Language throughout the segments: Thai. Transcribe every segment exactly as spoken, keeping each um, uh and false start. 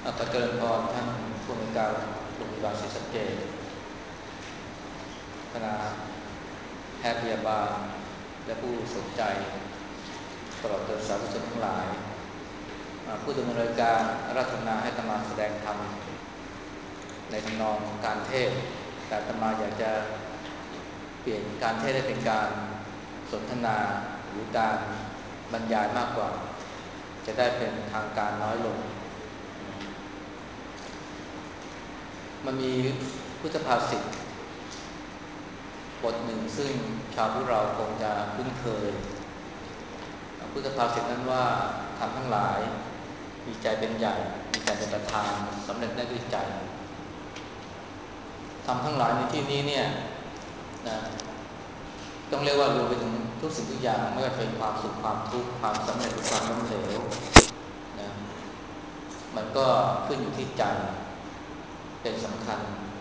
อาจารย์เจริญพรท่านผู้อำนวยการโรงพยาบาลศรีสะเกษคณะแพทย์พยาบาลและผู้สนใจตลอดจนสาธุชนทั้งหลายผู้ดำเนินรายการอาราธนาให้อาตมาแสดงธรรมในทำนองการเทศน์แต่อาตมาอยากจะเปลี่ยนการเทศน์ให้เป็นการสนทนาหรือการบรรยายมากกว่าจะได้เป็นทางการน้อยลงมันมีพุทธภาษิตบทหนึ่งซึ่งชาวพุทธเราคงจะคุ้นเคยพุทธภาษิตนั้นว่าทำทั้งหลายมีใจเป็นใหญ่มีใจเป็นประธานสำเร็จได้ด้วยใจทำทั้งหลายในที่นี้เนี่ยนะต้องเรียกว่ารวมไปถึงทุกสิ่งทุกอย่างไม่ว่าเป็นความสุขความทุกข์ความสำเร็จหรือความล้มเหลวนะมันก็ขึ้นอยู่ที่ใจเป็นสำคัญ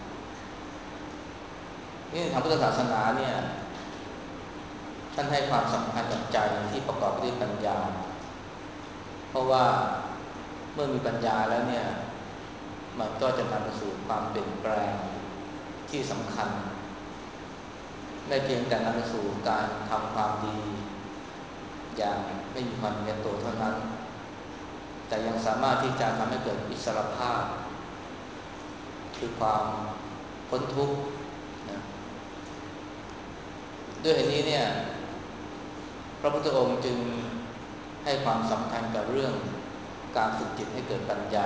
นี่ทางพุทธศาสนาเนี่ยท่านให้ความสำคัญกับใจที่ประกอบด้วยปัญญาเพราะว่าเมื่อมีปัญญาแล้วเนี่ยมันก็จะนำไปสู่ความเปลี่ยนแปลงที่สำคัญไม่เพียงแต่นำไปสู่การทำความดีอย่างไม่มีความเป็นตัวเท่านั้นแต่ยังสามารถที่จะทำให้เกิดอิสรภาพคือความพ้นทุกข์นะด้วยเหตุนี้เนี่ยพระพุทธองค์จึงให้ความสำคัญกับเรื่องการฝึกจิตให้เกิดปัญญา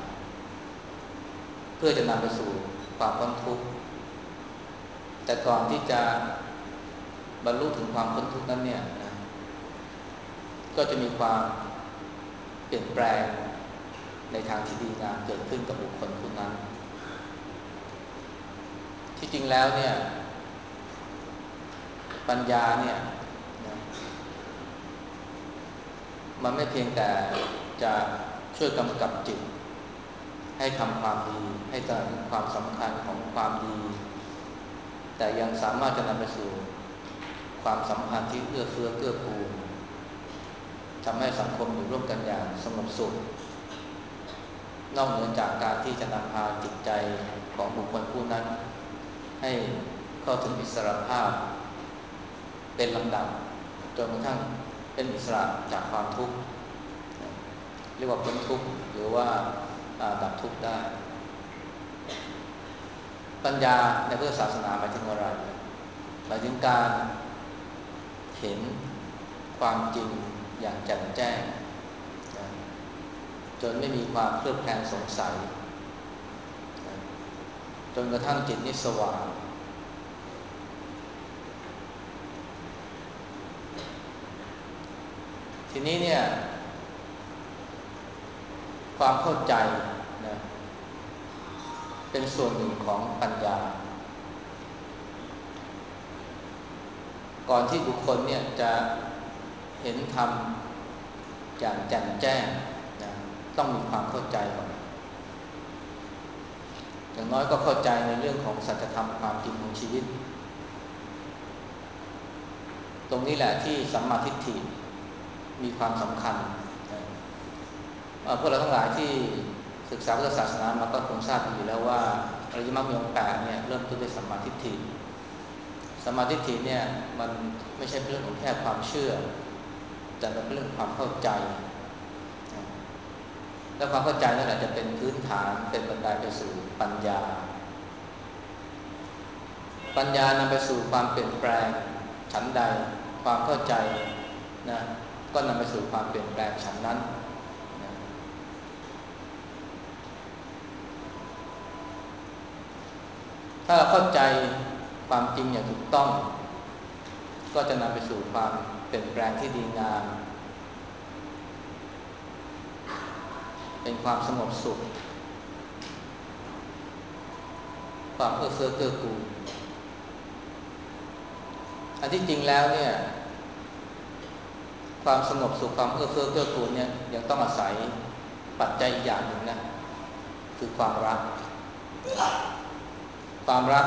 เพื่อจะนำไปสู่ความพ้นทุกข์แต่ก่อนที่จะบรรลุถึงความพ้นทุกข์นั้นเนี่ยนะก็จะมีความเปลี่ยนแปลงในทางที่ดีงามเกิดขึ้นกับบุคคลผู้นั้นที่จริงแล้วเนี่ยปัญญาเนี่ยนะมันไม่เพียงแต่จะช่วยกำกับจิตให้ทำความดีให้ตระหนักถึงความสำคัญของความดีแต่ยังสามารถจะนำไปสู่ความสัมพันธ์ที่เอื้อเฟื้อเกื้อกูลทำให้สังคมอยู่ร่วมกันอย่างสงบสุขนอกเหนือจากการที่จะนำพาจิตใจของบุคคลผู้นั้นให้เข้าถึงอิสรภาพเป็นลำดับจนกระทั่งเป็นอิสระจากความทุกข์เรียกว่าพ้นทุกข์หรือว่าดับทุกข์ได้ปัญญาในพุทธศาสนาหมายถึงอะไรหมายถึงการเห็นความจริงอย่างแจ่มแจ้งจนไม่มีความเคลือบแคลงสงสัยจนกระทั่งจิตนิสว่างทีนี้เนี่ยความเข้าใจนะเป็นส่วนหนึ่งของปัญญาก่อนที่บุคคลเนี่ยจะเห็นธรรมอย่างแจ่มแจ้งนะต้องมีความเข้าใจก่อนอย่างน้อยก็เข้าใจในเรื่องของสัจธรรมความจริงของชีวิตตรงนี้แหละที่สัมมาทิฏฐิมีความสำคัญนะพวกเราทั้งหลายที่ศึกษาพุทธศาสนามาก็คงทราบอยู่แล้วว่าอริยมรรคมีองค์แปดเนี่ยเริ่มต้นด้วยสัมมาทิฏฐิสัมมาทิฏฐิเนี่ยมันไม่ใช่เรื่องของแค่ความเชื่อแต่เป็นเรื่องความเข้าใจและความเข้าใจนั่นแหละจะเป็นพื้นฐานเป็นบันไดไปสู่ปัญญาปัญญานำไปสู่ความเปลี่ยนแปลงฉันใดความเข้าใจนะก็นำไปสู่ความเปลี่ยนแปลงฉันนั้นนะถ้าเราเข้าใจความจริงอย่างถูกต้องก็จะนำไปสู่ความเปลี่ยนแปลงที่ดีงามเป็นความสงบสุขความเอื้อเฟื้อเกื้อกูลอันที่จริงแล้วเนี่ยความสงบสุขความเอื้อเฟื้อเกื้อกูลเนี่ยยังต้องอาศัยปัจจัยอีกอย่างหนึ่งนะคือความรักความรัก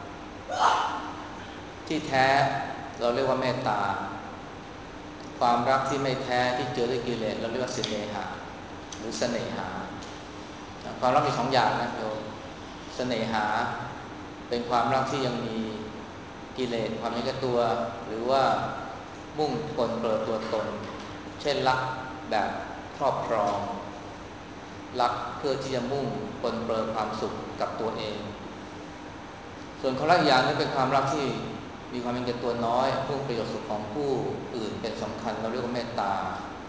ที่แท้เราเรียกว่าเมตตาความรักที่ไม่แท้ที่เจือด้วยกิเลสเราเรียกว่าสิเนหะหรือเสน่หาความรักมีสองอย่างนะโยมเสน่หาเป็นความรักที่ยังมีกิเลสความเห็นแก่ตัวหรือว่ามุ่งปนเปื้อนตัวตนเช่นรักแบบครอบครองรักเพื่อที่จะมุ่งปนเปื้อนความสุขกับตัวเองส่วนความรักอย่างนี้เป็นความรักที่มีความเห็นแก่ตัวน้อยมุ่งประโยชน์สุขของผู้อื่นเป็นสำคัญเราเรียกว่าเมตตา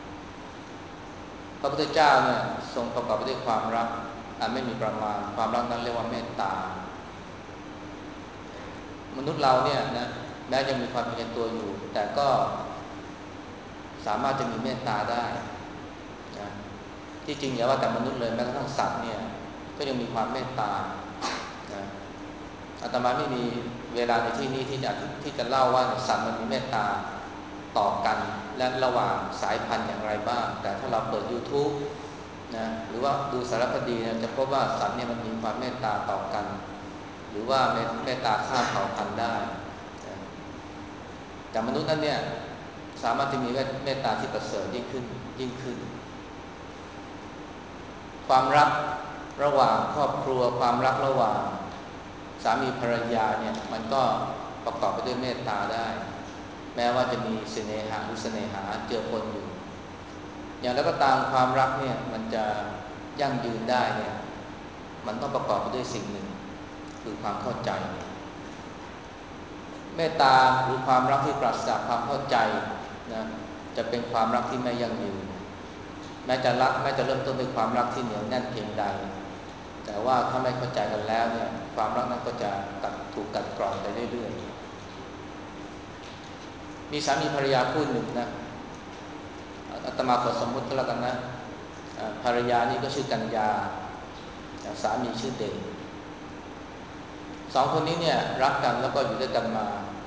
พระพุทธเจ้าเนี่ยทรงประกอบไปด้วยความรักอันไม่มีประมาณความรักนั้นเรียกว่าเมตตามนุษย์เราเนี่ยนะแม้จะมีความเห็นแก่ตัวอยู่แต่ก็สามารถจะมีเมตตาได้นะที่จริงอย่าว่าแต่มนุษย์เลยแม้กระทั่งสัตว์เนี่ยก็ยังมีความเมตตานะอาตมาไม่มีเวลาในที่นี้ที่จะที่จะเล่าว่าสัตว์มันมีเมตตาต่อกันและระหว่างสายพันธุ์อย่างไรบ้างแต่ถ้าเราเปิด YouTube นะหรือว่าดูสารคดีนะจะพบว่าสัตว์เนี่ยมันมีความเมตตาต่อกันหรือว่าเมตตาข้ามเผ่าพันธุ์ได้นะแต่มนุษย์นั้นเนี่ยสามารถที่มีเมตตาที่ประเสริฐยิ่งขึ้นยิ่งขึ้นความรักระหว่างครอบครัวความรักระหว่างสามีภรรยาเนี่ยมันก็ประกอบไปด้วยเมตตาได้แม้ว่าจะมีเสน่หาหรือเสน่หาเจือปนอยู่อย่างแล้วก็ตามความรักเนี่ยมันจะยั่งยืนได้เนี่ยมันต้องประกอบไปด้วยสิ่งหนึ่งคือความเข้าใจเมตตาหรือความรักที่ปราศจากความเข้าใจนะจะเป็นความรักที่ไม่ยั่งยืนแม้จะรักแม้จะเริ่มต้นด้วยความรักที่เหนียวแน่นเพียงใดแต่ว่าถ้าไม่เข้าใจกันแล้วเนี่ยความรักนั้นก็จะกัดถูกกัดกร่อนไปเรื่อยๆมีสามีภรรยาคู่หนึ่งนะอาตมาขอสมมุติก็แล้วกันนะภรรยานี่ก็ชื่อกัญญาสามีชื่อเดชสองคนนี้เนี่ยรักกันแล้วก็อยู่ด้วยกันมา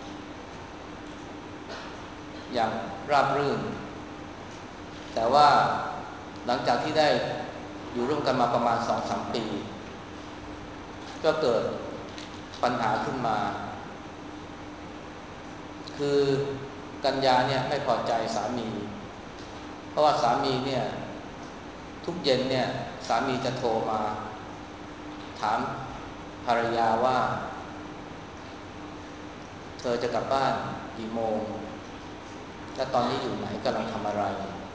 อย่างราบรื่นแต่ว่าหลังจากที่ได้อยู่ร่วมกันมาประมาณ สองถึงสาม ปีก็เกิดปัญหาขึ้นมาคือกัญญาเนี่ยไม่พอใจสามีเพราะว่าสามีเนี่ยทุกเย็นเนี่ยสามีจะโทรมาถามภรรยาว่าเธอจะกลับบ้านกี่โมงและตอนนี้อยู่ไหนกำลังทำอะไร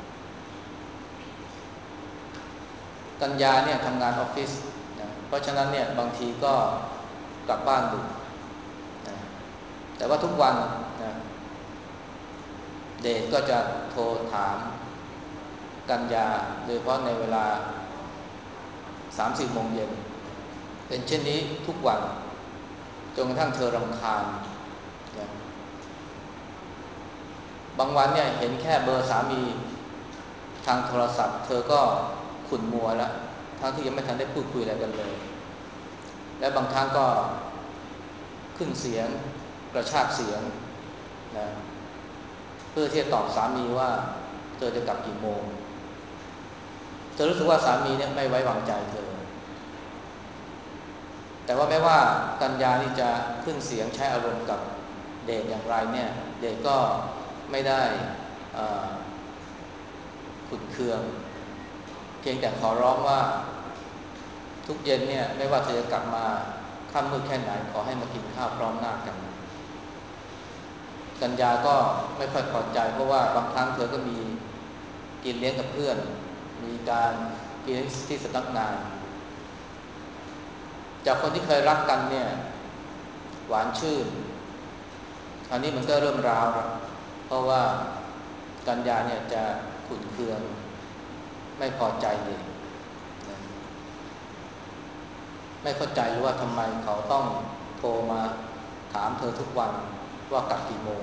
กัญญาเนี่ยทำงานออฟฟิศนะเพราะฉะนั้นเนี่ยบางทีก็กลับบ้านดึกนะแต่ว่าทุกวันนะเดชก็จะโทรถามกัญญาโดยเฉพาะในเวลา สามถึงสี่ โมงเย็นเป็นเช่นนี้ทุกวันจนกระทั่งเธอรำคาญนะบางวันเนี่ยเห็นแค่เบอร์สามีทางโทรศัพท์เธอก็ขุ่นมัวแล้วทั้งที่ยังไม่ทันได้พูดคุยอะไรกันเลยและบางครั้งก็ขึ้นเสียงกระชากเสียงนะเพื่อที่จะตอบสามีว่าเธอจะกลับกี่โมงเธอรู้สึกว่าสามีเนี่ยไม่ไว้วางใจเธอแต่ว่าแม้ว่ากัญญานี่จะขึ้นเสียงใช้อารมณ์กับเดชอย่างไรเนี่ยเดชก็ไม่ได้ขุ่นเคืองเพียงแต่ขอร้องว่าทุกเย็นเนี่ยไม่ว่าเธอจะกลับมาค่ำมืดแค่ไหนขอให้มากินข้าวพร้อมหน้ากันกัญญาก็ไม่ค่อยพอใจเพราะว่าบางครั้งเธอก็มีกินเลี้ยงกับเพื่อนมีการกินที่สำนักงานจากคนที่เคยรักกันเนี่ยหวานชื่นคราวนี้มันก็เริ่มร้าวแล้วเพราะว่ากัญญาเนี่ยจะขุ่นเคืองไม่พอใจเลยไม่เข้าใจว่าทำไมเขาต้องโทรมาถามเธอทุกวันว่ากลับกี่โมง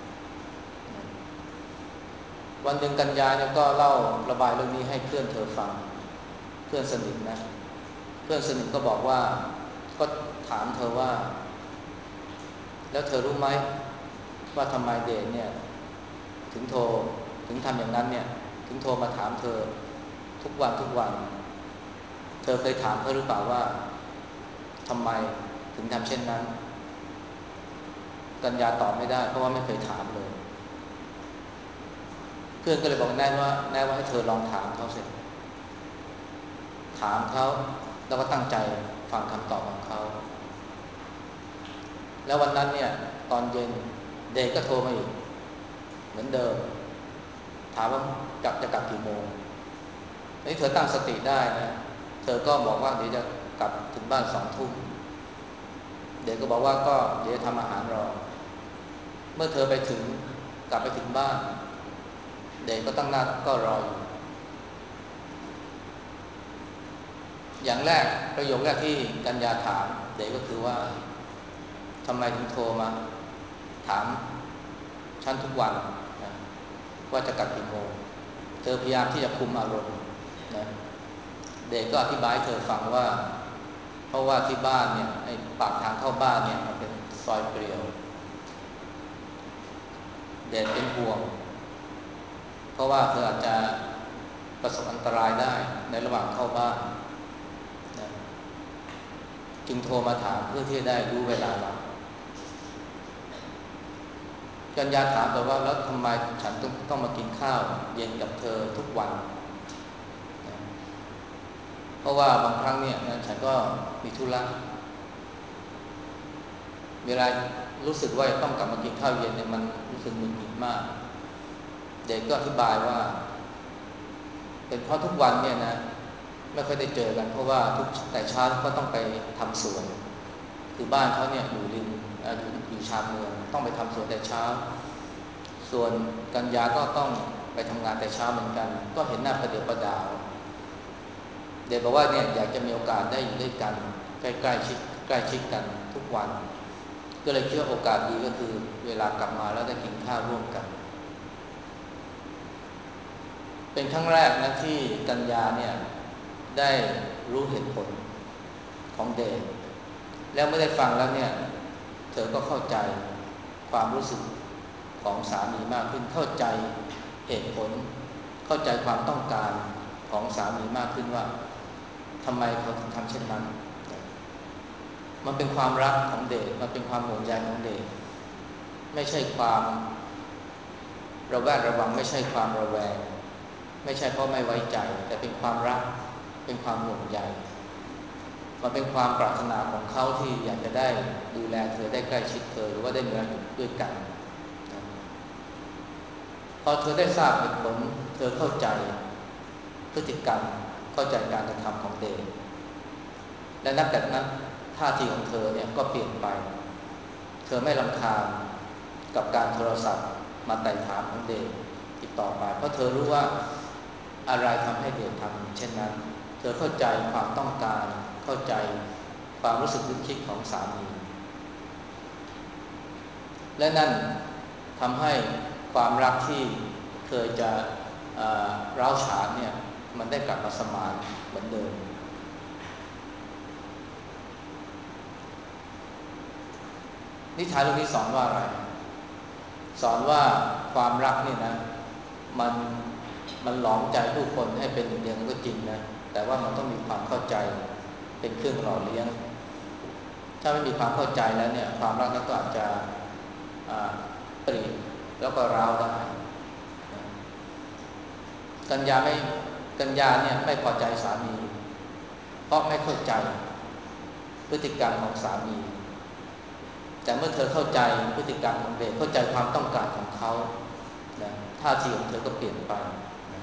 วันหนึ่งกัญญาเนี่ยก็เล่าระบายเรื่องนี้ให้เพื่อนเธอฟังเพื่อนสนิทนะเพื่อนสนิทก็บอกว่าก็ถามเธอว่าแล้วเธอรู้ไหมว่าทำไมเดชเนี่ยถึงโทรถึงทำอย่างนั้นเนี่ยถึงโทรมาถามเธอทุกวันทุกวันเธอเคยถามเขาหรือเปล่าว่าทำไมถึงทำเช่นนั้นกัญญาตอบไม่ได้เพราะว่าไม่เคยถามเลยเพื่อนก็เลยบอกแน่ว่าแน่ว่าให้เธอลองถามเขาสิถามเขาแล้วก็ตั้งใจฟังคำตอบของเขาแล้ววันนั้นเนี่ยตอนเย็นเด็กก็โทรมาอีกเหมือนเดิมถามว่ากลับจะกลับกี่โมงนี่เธอตั้งสติได้นะเธอก็บอกว่าเดี๋ยวจะกลับถึงบ้านสองทุ่มเด็กก็บอกว่าก็เดี๋ยวทำอาหารรอเมื่อเธอไปถึงกลับไปถึงบ้านเด็กก็ตั้งหน้าก็รออยู่อย่างแรกประโยคแรกที่กัญญาถามเด็กก็คือว่าทำไมถึงโทรมาถามฉันทุกวันนะว่าจะกลับกี่โมงเธอพยายามที่จะคุมอารมณ์นะเด็กก็อธิบายให้เธอฟังว่าเพราะว่าที่บ้านเนี่ยไอ้ปากทางเข้าบ้านเนี่ยมันเป็นซอยเปลี่ยวเด็กเป็นห่วงเพราะว่าเธออาจจะประสบอันตรายได้ในระหว่างเข้าบ้านนะจึงโทรมาถามเพื่อที่จะได้รู้เวลาเรากัญญาถามแต่ว่าแล้วทำไมฉันต้องต้องมากินข้าวเย็นกับเธอทุกวันนะเพราะว่าบางครั้งเนี่ยนะฉันก็มีธุระเวลารู้สึกว่าต้องกลับมากินข้าวเย็นเนี่ยมันรู้สึกหงุดหงิดมากเด็กก็อธิบายว่าเป็นเพราะทุกวันเนี่ยนะไม่ค่อยได้เจอกันเพราะว่าทุกแต่เช้าก็ต้องไปทำสวนคือบ้านเขาเนี่ยอยู่ริมอยู่อยู่ชานเมืองต้องไปทำสวนแต่เช้าส่วนกัญญาก็ต้องไปทำงานแต่เช้าเหมือนกันก็เห็นหน้าประเดี๋ยวประดาวเด็กบอกว่าเนี่ยอยากจะมีโอกาสได้อยู่ด้วยกันใกล้ๆชิดใกล้ชิดกันทุกวันก็เลยคิดว่าโอกาสดีก็คือเวลากลับมาแล้วได้กินข้าวร่วมกันเป็นครั้งแรกนะที่กัญญาเนี่ยได้รู้เหตุผลของเดชแล้วไม่ได้ฟังแล้วเนี่ยเธอก็เข้าใจความรู้สึกของสามีมากขึ้นเข้าใจเหตุผลเข้าใจความต้องการของสามีมากขึ้นว่าทำไมเขาถึงทำเช่นนั้นมันเป็นความรักของเดชมันเป็นความห่วงใยของเดชไม่ใช่ความระแวดระวังไม่ใช่ความระแวงไม่ใช่เพราะไม่ไว้ใจแต่เป็นความรักเป็นความห่วงใยมันเป็นความปรารถนาของเขาที่อยากจะได้ดูแลเธอได้ใกล้ชิดเธอหรือว่าได้มีอะไรด้วยกันพอเธอได้ทราบเหตุผลเธอเข้าใจพฤติกรรมเข้าใจการกระทำของเดชและนับแต่นั้นท่าทีของเธอเนี่ยก็เปลี่ยนไปเธอไม่รำคาญกับการโทรศัพท์มาไต่ถามของเดชติดต่อไปเพราะเธอรู้ว่าอะไรทำให้เดชทำเช่นนั้นเธอเข้าใจความต้องการเข้าใจความรู้สึกนึกคิดของสามีและนั่นทำให้ความรักที่เคยจะร้าวฉานเนี่ยมันได้กลับมาสมานเหมือนเดิมนิทานเรื่องนี้สอนว่าอะไรสอนว่าความรักเนี่ยนะมันมันหลอมใจผู้คนให้เป็นหนึ่งเดียวกันก็จริงนะแต่ว่ามันต้องมีความเข้าใจเป็นเครื่องหล่อเลี้ยงถ้าไม่มีความเข้าใจแล้วเนี่ยความรักนั้นก็อาจจะปริแล้วก็ร้าวได้กัญญาไม่กัญญาเนี่ยไม่พอใจสามีเพราะไม่เข้าใจพฤติกรรมของสามีแต่เมื่อเธอเข้าใจพฤติกรรมของเด็กเข้าใจความต้องการของเขานะท่าทีของเธอก็เปลี่ยนไปนะ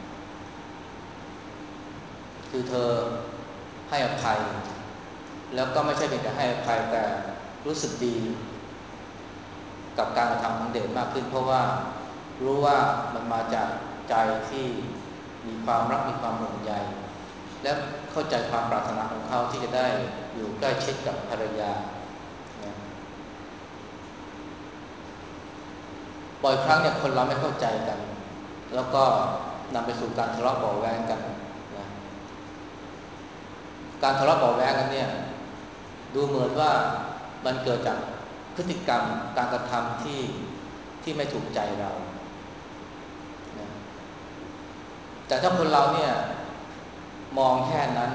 คือเธอให้อภัยแล้วก็ไม่ใช่เพียงแต่ให้อภัยแต่รู้สึกดีกับการกระทำของเด็กมากขึ้นเพราะว่ารู้ว่ามันมาจากใจที่มีความรักมีความห่วงใยและเข้าใจความปรารถนาของเขาที่จะได้อยู่ใกล้ชิดกับภรรยานะบ่อยครั้งเนี่ยคนเราไม่เข้าใจกันแล้วก็นำไปสู่การทะเลาะเบาะแว้งกันนะการทะเลาะเบาะแว้งกันเนี่ยดูเหมือนว่ามันเกิดจากพฤติกรรมการกระทำที่ที่ไม่ถูกใจเรานะแต่ถ้าคนเราเนี่ยมองแค่นั้น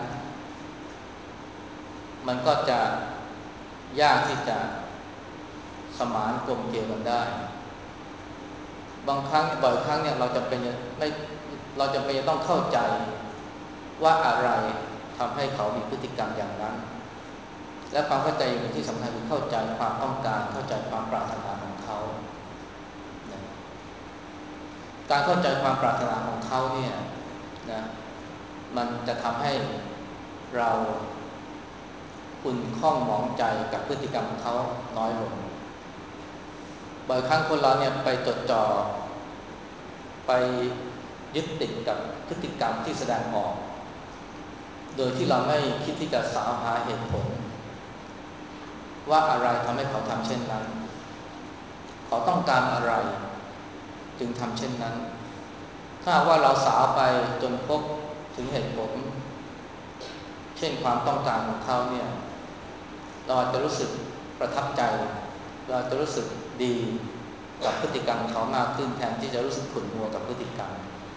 มันก็จะยากที่จะสมานกลมเกลียวกันได้บางครั้งบ่อยครั้งเนี่ยเราจะเป็นไม่เราจะเป็นต้องเข้าใจว่าอะไรทำให้เขามีพฤติกรรมอย่างนั้นและความเข้าใจอย่างที่สำคัญคือเข้าใจความต้องการเข้าใจความปรารถนาของเขานะการเข้าใจความปรารถนาของเขาเนี่ยนะมันจะทำให้เราขุ่นข้องหมองใจกับพฤติกรรมของเขาน้อยลงบ่อยครั้งคนเราเนี่ยไปจดจ่อไปยึดติดกับพฤติกรรมที่แสดงออกโดยที่เราไม่คิดที่จะสาวหาเหตุผลว่าอะไรทำให้เขาทำเช่นนั้นเขาต้องการอะไรจึงทำเช่นนั้นถ้าว่าเราสาวไปจนพบถึงเหตุผลเช่นความต้องการของเขาเนี่ยเราอาจจะรู้สึกประทับใจเราจะรู้สึกดีกับพฤติกรรมของเขามากขึ้นแทนที่จะรู้สึกขุ่นมัวกับพฤติกรรม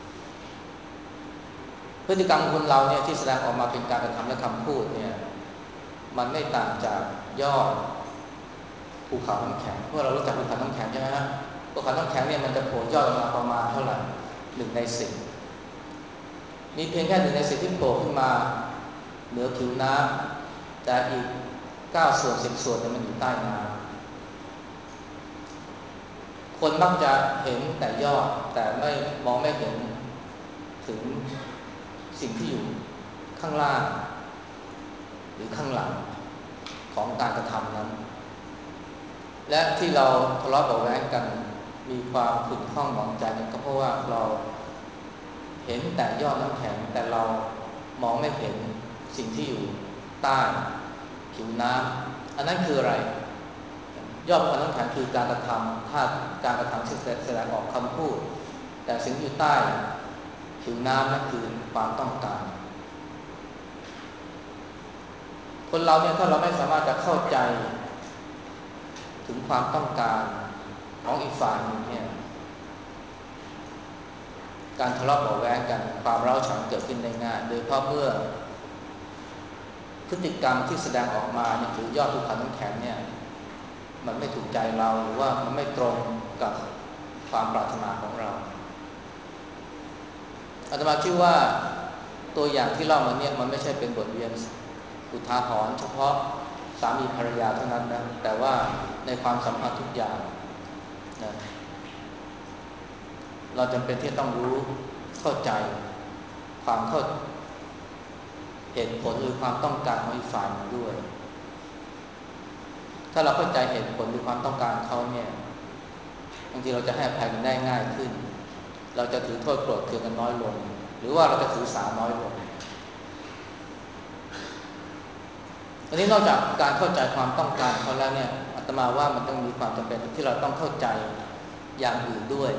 พฤติกรรมของคนเราเนี่ยที่แสดงออกมาเป็นการกระทำและคำพูดเนี่ยมันไม่ต่างจากยอดภูเขาน้ำแข็งพวกเรารู้จักภูเขาน้ำแข็งใช่ไหมฮะภูเขาน้ำแข็งเนี่ยมันจะโผล่ยอดออกมาประมาณเท่าไหร่หนึ่งในสิบมีเพียงแค่หนึ่งในสิบที่โผล่ขึ้นมาเหนือผิวน้ำแต่อีกเก้าส่วนสิบส่วนเนี่ยมันอยู่ใต้น้ำคนมักจะเห็นแต่ยอดแต่ไม่มองไม่เห็นถึงสิ่งที่อยู่ข้างล่างหรือข้างหลังของการกระทำนั้นและที่เราทะเลาะเบาะแว้งกันมีความขุ่นข้องหมองใจก็เพราะว่าเราเห็นแต่ยอดน้ำแข็งแต่เรามองไม่เห็นสิ่งที่อยู่ใต้ผิวน้ำอันนั้นคืออะไรยอดภูเขาน้ำแข็งคือการกระทำถ้าการกระทำที่แสดงออกคำพูดแต่สิ่งที่อยู่ใต้ผิวน้ำนั่นคือความต้องการคนเราเนี่ยถ้าเราไม่สามารถจะเข้าใจถึงความต้องการของอีกฝ่ายหนึ่งเนี่ยการทะเลาะเบาะแว้งกันความร้าวฉานเกิดขึ้นได้ง่ายโดยเพราะเมื่อพฤติกรรมที่แสดงออกมาเนี่ยคือยอดภูเขาน้ำแข็งเนี่ยมันไม่ถูกใจเราหรือว่ามันไม่ตรงกับความปรารถนาของเราอาตมาคิดว่าตัวอย่างที่เล่ามาเนี่ยมันไม่ใช่เป็นบทเรียนอุทาหรณ์เฉพาะสามีภรรยาเท่านั้นนะแต่ว่าในความสัมพันธ์ทุกอย่างนะเราจำเป็นที่ต้องรู้เข้าใจความเข้าเหตุผลหรือความต้องการของอีกฝ่ายหนึ่งด้วยถ้าเราเข้าใจเหตุผลหรือความต้องการเขาเนี่ยบางทีเราจะให้อภัยกันได้ง่ายขึ้นเราจะถือโทษโกรธเคืองกันน้อยลงหรือว่าเราจะถือสาน้อยลงอันนี้นอกจากการเข้าใจความต้องการเขาแล้วเนี่ยอาตมาว่ามันต้องมีความจำเป็นที่เราต้องเข้าใจอย่างอื่นด้วย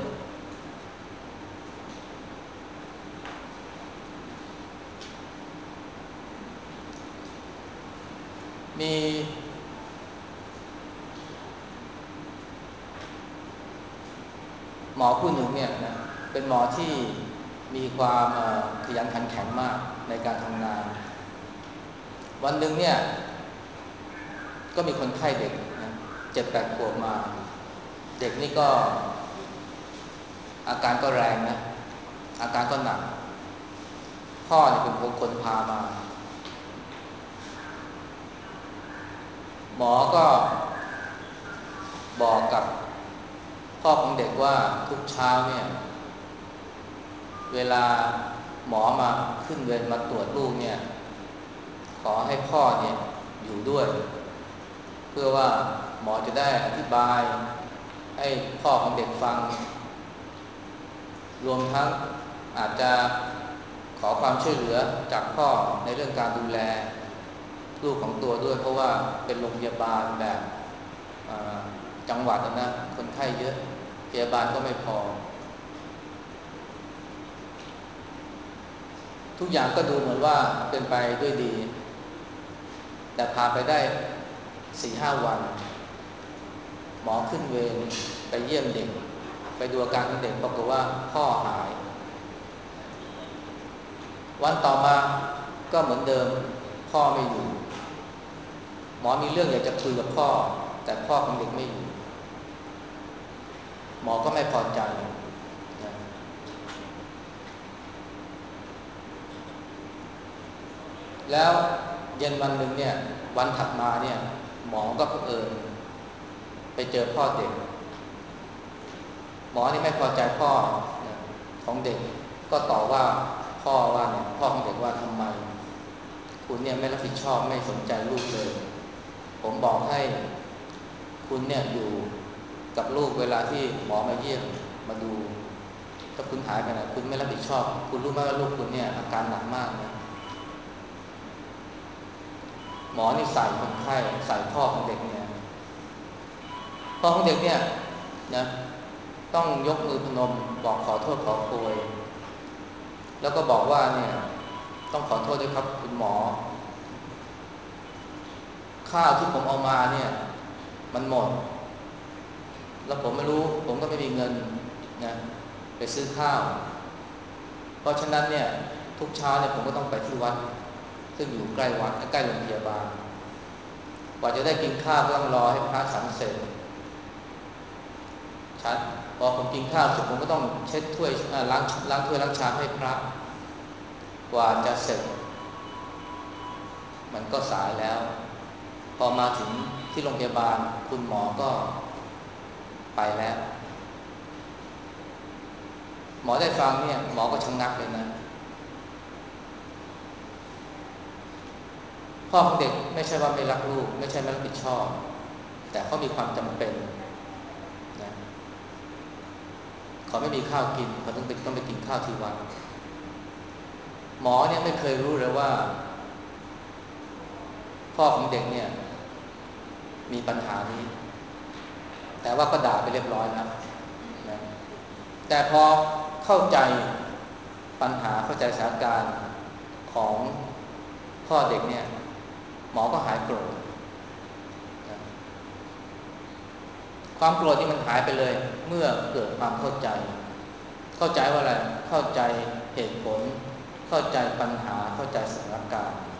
มีหมอผู้หนึ่งเนี่ยนะเป็นหมอที่มีความขยันขันแข็งมากในการทำงานวันหนึ่งเนี่ยก็มีคนไข้เด็กนะเจ็ดแปดขวบมาเด็กนี่ก็อาการก็แรงนะอาการก็หนักพ่อเนี่ยเป็นคนพามาหมอก็บอกกับพ่อของเด็กว่าทุกเช้าเนี่ยเวลาหมอมาขึ้นเวรมาตรวจลูกเนี่ยขอให้พ่อเนี่ยอยู่ด้วยเพื่อว่าหมอจะได้อธิบายให้พ่อของเด็กฟังรวมทั้งอาจจะขอความช่วยเหลือจากพ่อในเรื่องการดูแลลูกของตัวด้วยเพราะว่าเป็นโรงพยาบาลแบบจังหวัดนะคนไข้เยอะพยาบาลก็ไม่พอทุกอย่างก็ดูเหมือนว่าเป็นไปด้วยดีแต่พาไปได้ สี่ห้า วันหมอขึ้นเวรไปเยี่ยมเด็กไปดูอาการของเด็กปรากฏว่าพ่อหายวันต่อมาก็เหมือนเดิมพ่อไม่อยู่หมอมีเรื่องอยากจะคุยกับพ่อแต่พ่อของเด็กไม่อยู่หมอก็ไม่พอใจนะแล้วเย็นวันหนึ่งเนี่ยวันถัดมาเนี่ยหมอก็เผอิญไปเจอพ่อเด็กหมอนี่ไม่พอใจพ่อของเด็กก็ต่อว่าพ่อว่าเนี่ยพ่อของเด็กว่าทำไมคุณเนี่ยไม่รับผิดชอบไม่สนใจลูกเลยผมบอกให้คุณเนี่ยอยู่กับลูกเวลาที่หมอมาเยี่ยมมาดูถ้าคุณหายไปไหนคุณไม่รับผิดชอบคุณรู้ไหมว่าลูกคุณเนี่ยอาการหนักมากนะหมอนี่ใส่คนไข้ใส่พ่อของเด็กเนี่ยพ่อของเด็กเนี่ยนะต้องยกมือพนมบอกขอโทษขอโพยแล้วก็บอกว่าเนี่ยต้องขอโทษด้วยครับคุณหมอข้าวที่ผมเอามาเนี่ยมันหมดแล้วผมไม่รู้ผมก็ไม่มีเงินนะไปซื้อข้าวเพราะฉะนั้นเนี่ยทุกเช้าเนี่ยผมก็ต้องไปที่วัดซึ่งอยู่ใกล้วัดใกล้โรงพยาบาลกว่าจะได้กินข้าวก็ต้องรอให้พระฉันเสร็จชัดพอผมกินข้าวเสร็จผมก็ต้องเช็ดถ้วยล้างล้างถ้วยล้างชามให้พระกว่าจะเสร็จมันก็สายแล้วพอมาถึงที่โรงพยาบาลคุณหมอก็ไปแล้วหมอได้ฟังเนี่ยหมอก็ชะงักเลยนะพ่อของเด็กไม่ใช่ว่าไม่รักลูกไม่ใช่ไม่รับผิดชอบแต่เขามีความจำเป็นนะเขาไม่มีข้าวกินเขาต้องไปต้องไปกินข้าวที่วัดหมอเนี่ยไม่เคยรู้เลยว่าพ่อของเด็กเนี่ยมีปัญหานี้แต่ว่าก็ด่าไปเรียบร้อยแล้วนะแต่พอเข้าใจปัญหาเข้าใจสถานการณ์ของพ่อเด็กเนี่ยหมอก็หายโกรธนะความโกรธนี่มันหายไปเลยเมื่อเกิดความเข้าใจเข้าใจว่าอะไรเข้าใจเหตุผลเข้าใจปัญหาเข้าใจสถานการณ์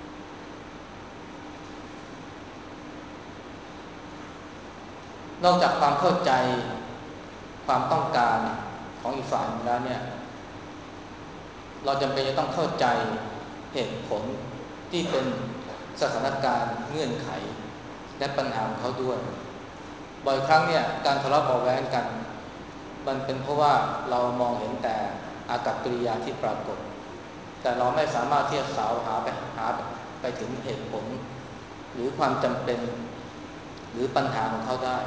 นอกจากความเข้าใจความต้องการของอีกฝ่ายนึงแล้วเนี่ยเราจำเป็นจะต้องเข้าใจเหตุผลที่เป็นสถานการณ์เงื่อนไขและปัญหาของเขาด้วยบ่อยครั้งเนี่ยการทะเลาะเบาะแว้งกันมันเป็นเพราะว่าเรามองเห็นแต่อากัปกิริยาที่ปรากฏแต่เราไม่สามารถที่จะสาวหาไปหาไปถึงเหตุผลหรือความจำเป็นหรือปัญหาของเขาได้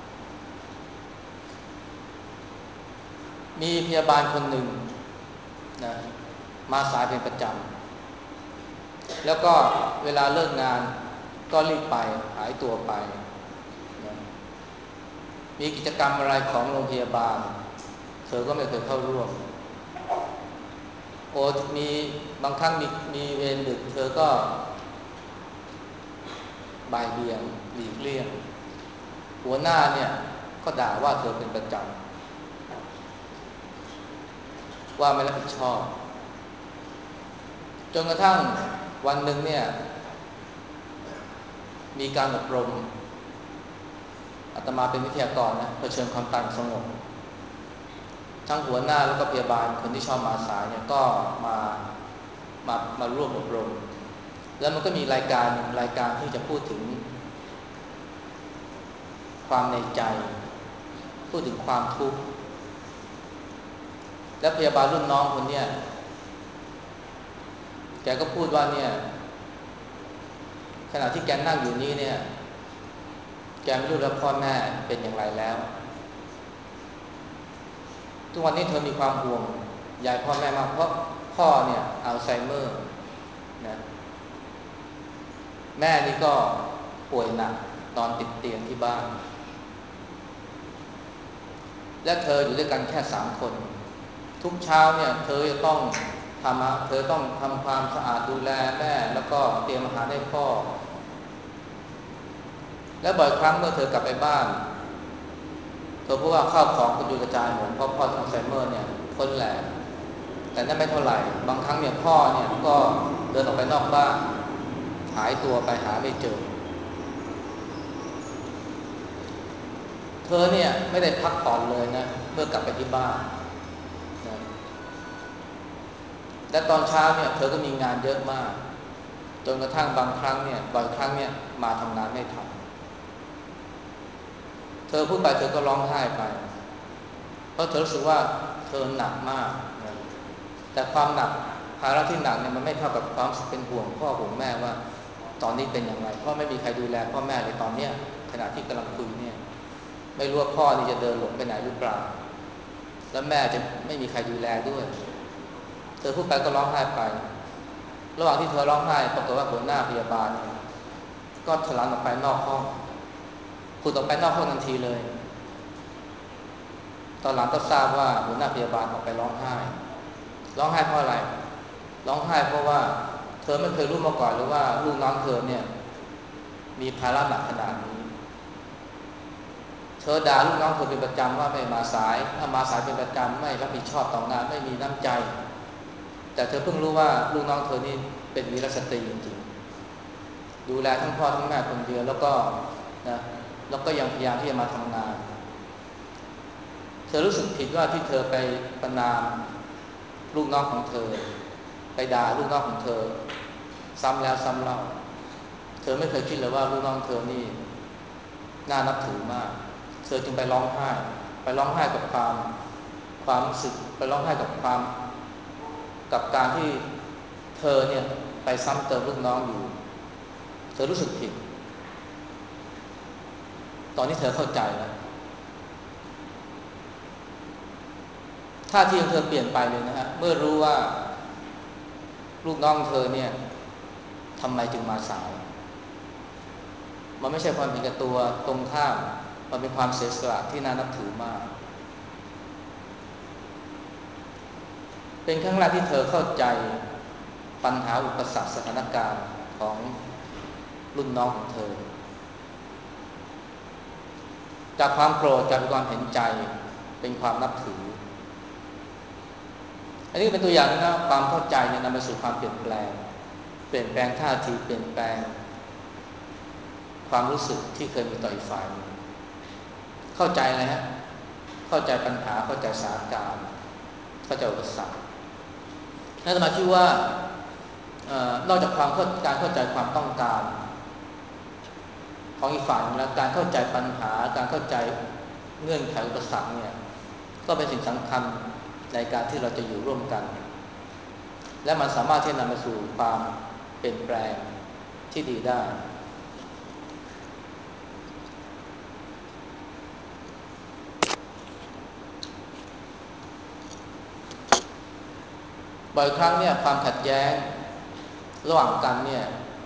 มีพยาบาลคนหนึ่งนะมาสายเป็นประจำแล้วก็เวลาเลิกงานก็รีบไปหายตัวไปนะมีกิจกรรมอะไรของโรงพยาบาลเธอก็ไม่เคยเข้าร่วมโอ้มีบางครั้งมีมีเวรดึกเธอก็บ่ายเบี่ยงหลีกเลี่ยงหัวหน้าเนี่ยก็ด่าว่าเธอเป็นประจำว่าไม่รับผิดชอบจนกระทั่งวันหนึ่งเนี่ยมีการอบรมอาตมาเป็นวิทยากรนะเผชิญความตายสงบทั้งหัวหน้าแล้วก็พยาบาลคนที่ชอบมาสายเนี่ยก็มามามาร่วมอบรมแล้วมันก็มีรายการรายการที่จะพูดถึงความในใจพูดถึงความทุกข์และพยาบาลรุ่นน้องคนเนี้ยแกก็พูดว่าเนี่ยขณะที่แกนั่งอยู่นี้เนี่ยแกไม่รู้ว่าพ่อแม่เป็นอย่างไรแล้วทุกวันนี้เธอมีความห่วงใยพ่อแม่มากเพราะพ่อเนี่ยอัลไซเมอร์นะแม่นี่ก็ป่วยหนักนอนติดเตียงที่บ้านและเธออยู่ด้วยกันแค่สามคนทุกเช้าเนี่ยเธอจะต้องทำเธอต้องทำความสะอาดดูแลแม่แล้วก็เตรียมอาหารให้พ่อและบ่อยครั้งเมื่อเธอกลับไปบ้านเธอพบว่าข้าวของกระจุยกระจายหมดเพราะพ่ออัลไซเมอร์เนี่ยคนแหลกแต่นั่นไม่เท่าไหร่บางครั้งเนี่ยพ่อเนี่ยก็เดินออกไปนอกบ้านหายตัวไปหาไม่เจอเธอเนี่ยไม่ได้พักผ่อนเลยนะเมื่อกลับไปที่บ้านนะและตอนเช้าเนี่ยเธอก็มีงานเยอะมากจนกระทั่งบางครั้งเนี่ยบ่อยครั้งเนี่ยมาทำงานไม่ทันเธอพูดไปเธอก็ร้องไห้ไปเพราะเธอรู้สึกว่าเธอหนักมากนะแต่ความหนักภาระที่หนักเนี่ยมันไม่เท่ากับความเป็นห่วงพ่อห่วงแม่ว่าตอนนี้เป็นอย่างไรเพราะไม่มีใครดูแลพ่อแม่เลยตอนเนี้ยขณะที่กำลังคุยเนี่ยไม่รู้ว่าพ่อนี่จะเดินหลงไปไหนหรือเปล่าแล้วแม่จะไม่มีใครดูแลด้วยเธอพูดไปก็ร้องไห้ไประหว่างที่เธอร้องไห้ปรากฏว่าหัวหน้าพยาบาลก็ถลำออกไปนอกห้องขุดออกไปนอกห้องทันทีเลยตอนหลังก็ทราบว่าหัวหน้าพยาบาลออกไปร้องไห้ร้องไห้เพราะอะไรร้องไห้เพราะว่าเธอไม่เคยรู้มาก่อนหรือว่าลูกน้องเธอเนี่ยมีภาระหนักขนาดนี้เธอด่าลูกน้องเธอเป็นประจำว่าไม่มาสายถ้ามาสายเป็นประจำไม่รับผิดชอบต่องานไม่มีน้ำใจแต่เธอเพิ่งรู้ว่าลูกน้องเธอนี่เป็นวีรสตรีจริงๆดูแลทั้งพ่อทั้งแม่คนเดียวแล้วก็นะแล้วก็ยังพยายามที่จะมาทำงานเธอรู้สึกผิดว่าที่เธอไปประณามลูกน้องของเธอไปด่าลูกน้องของเธอซ้ำแล้วซ้ำเล่าเธอไม่เคยคิดเลยว่าลูกน้องเธอนี่น่านับถือมากเธอจึงไปร้องไห้ไปร้องไห้กับความความรู้สึกไปร้องไห้กับความกับการที่เธอเนี่ยไปซ้ำเติมลูกน้องอยู่เธอรู้สึกผิดตอนนี้เธอเข้าใจแล้วท่าทีของเธอเปลี่ยนไปเลยนะฮะเมื่อรู้ว่าลูกน้องเธอเนี่ยทำไมจึงมาสายมันไม่ใช่ความเห็นแก่ตัวตรงข้ามมันเป็นความเสียสละที่น่านับถือมากเป็นครั้งแรกที่เธอเข้าใจปัญหาอุปสรรคสถานการณ์ของรุ่นน้องของเธอจากความโกรธจากความเห็นใจเป็นความนับถืออันนี้เป็นตัวอย่างนะความเข้าใจเนี่ยนำไปสู่ความเปลี่ยนแปลงเปลี่ยนแปลงท่าทีเปลี่ยนแปลงความรู้สึกที่เคยมีต่ออีกฝ่ายเข้าใจเลยฮะเข้าใจปัญหาเข้าใจสถานการณ์เข้าใจอุปสรรคนั่นหมายถึงว่านอกจากความการเข้าใจความต้องการของอีกฝ่ายแล้วการเข้าใจปัญหาการเข้าใจเงื่อนไขอุปสรรคเนี่ยก็เป็นสิ่งสำคัญในการที่เราจะอยู่ร่วมกันและมันสามารถที่จะนำไปสู่ความเปลี่ยนแปลงที่ดีได้บ่อยครั้งเนี่ยความขัดแย้งระหว่างกันเนี่ย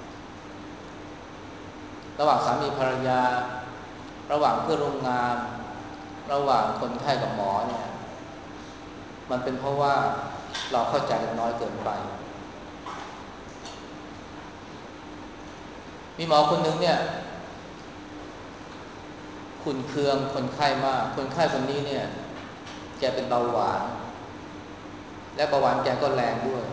ระหว่างสามีภรรยาระหว่างเพื่อนร่วมงานระหว่างคนไข้กับหมอเนี่ยมันเป็นเพราะว่าเราเข้าใจกันน้อยเกินไปมีหมอคนนึงเนี่ยขุ่นเคืองคนไข้มากคนไข้คนนี้เนี่ยแกเป็นเบาหวานและเบาหวานแกก็แรงด้วย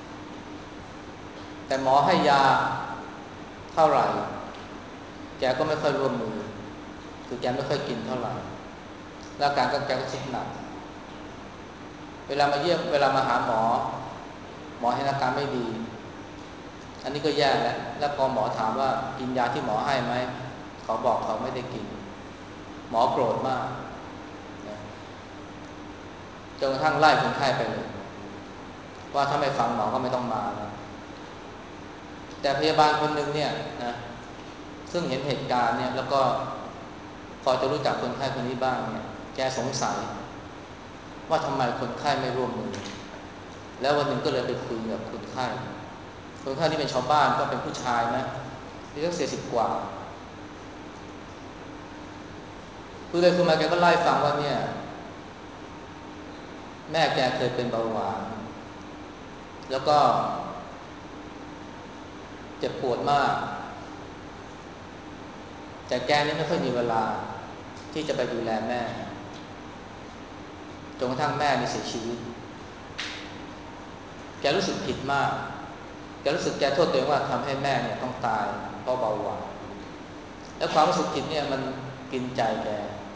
แต่หมอให้ยาเท่าไหร่แกก็ไม่ค่อยร่วมมือคือแกไม่ค่อยกินเท่าไหร่แล้วอาการก็แกก็สุดหนักเวลามาเยี่ยมเวลามาหาหมอหมอให้อาการไม่ดีอันนี้ก็แย่แล้วแล้วพอหมอถามว่ากินยาที่หมอให้ไหมเขาบอกเขาไม่ได้กินหมอโกรธมากนะจนกระทั่งไล่คนไข้ไปเลยว่าถ้าไม่ฟังหมอก็ไม่ต้องมานะแต่พยาบาลคนหนึ่งเนี่ยนะซึ่งเห็นเหตุการณ์เนี่ยแล้วก็พอจะรู้จักคนไข้คนนี้บ้างเนี่ยแกสงสัยว่าทำไมคนไข้ไม่ร่วมมือแล้ววันหนึ่งก็เลยไปคุยกับคนไข้คนไข้ที่เป็นชาวบ้านก็เป็นผู้ชายนะอายุสี่สิบกว่าคุยไปคุยมาแกก็ไล่ฟังว่าเนี่ยแม่แกเคยเป็นเบาหวานแล้วก็เจ็บปวดมากแต่แกนี่ไม่ค่อยมีเวลาที่จะไปดูแลแม่จนกระทั่งแม่มีเสียชีวิตแกรู้สึกผิดมากแกรู้สึกแกโทษตัวเองว่าทำให้แม่เนี่ยต้องตายเพราะเบาหวานแล้วความรู้สึกผิดเนี่ยมันกินใจแก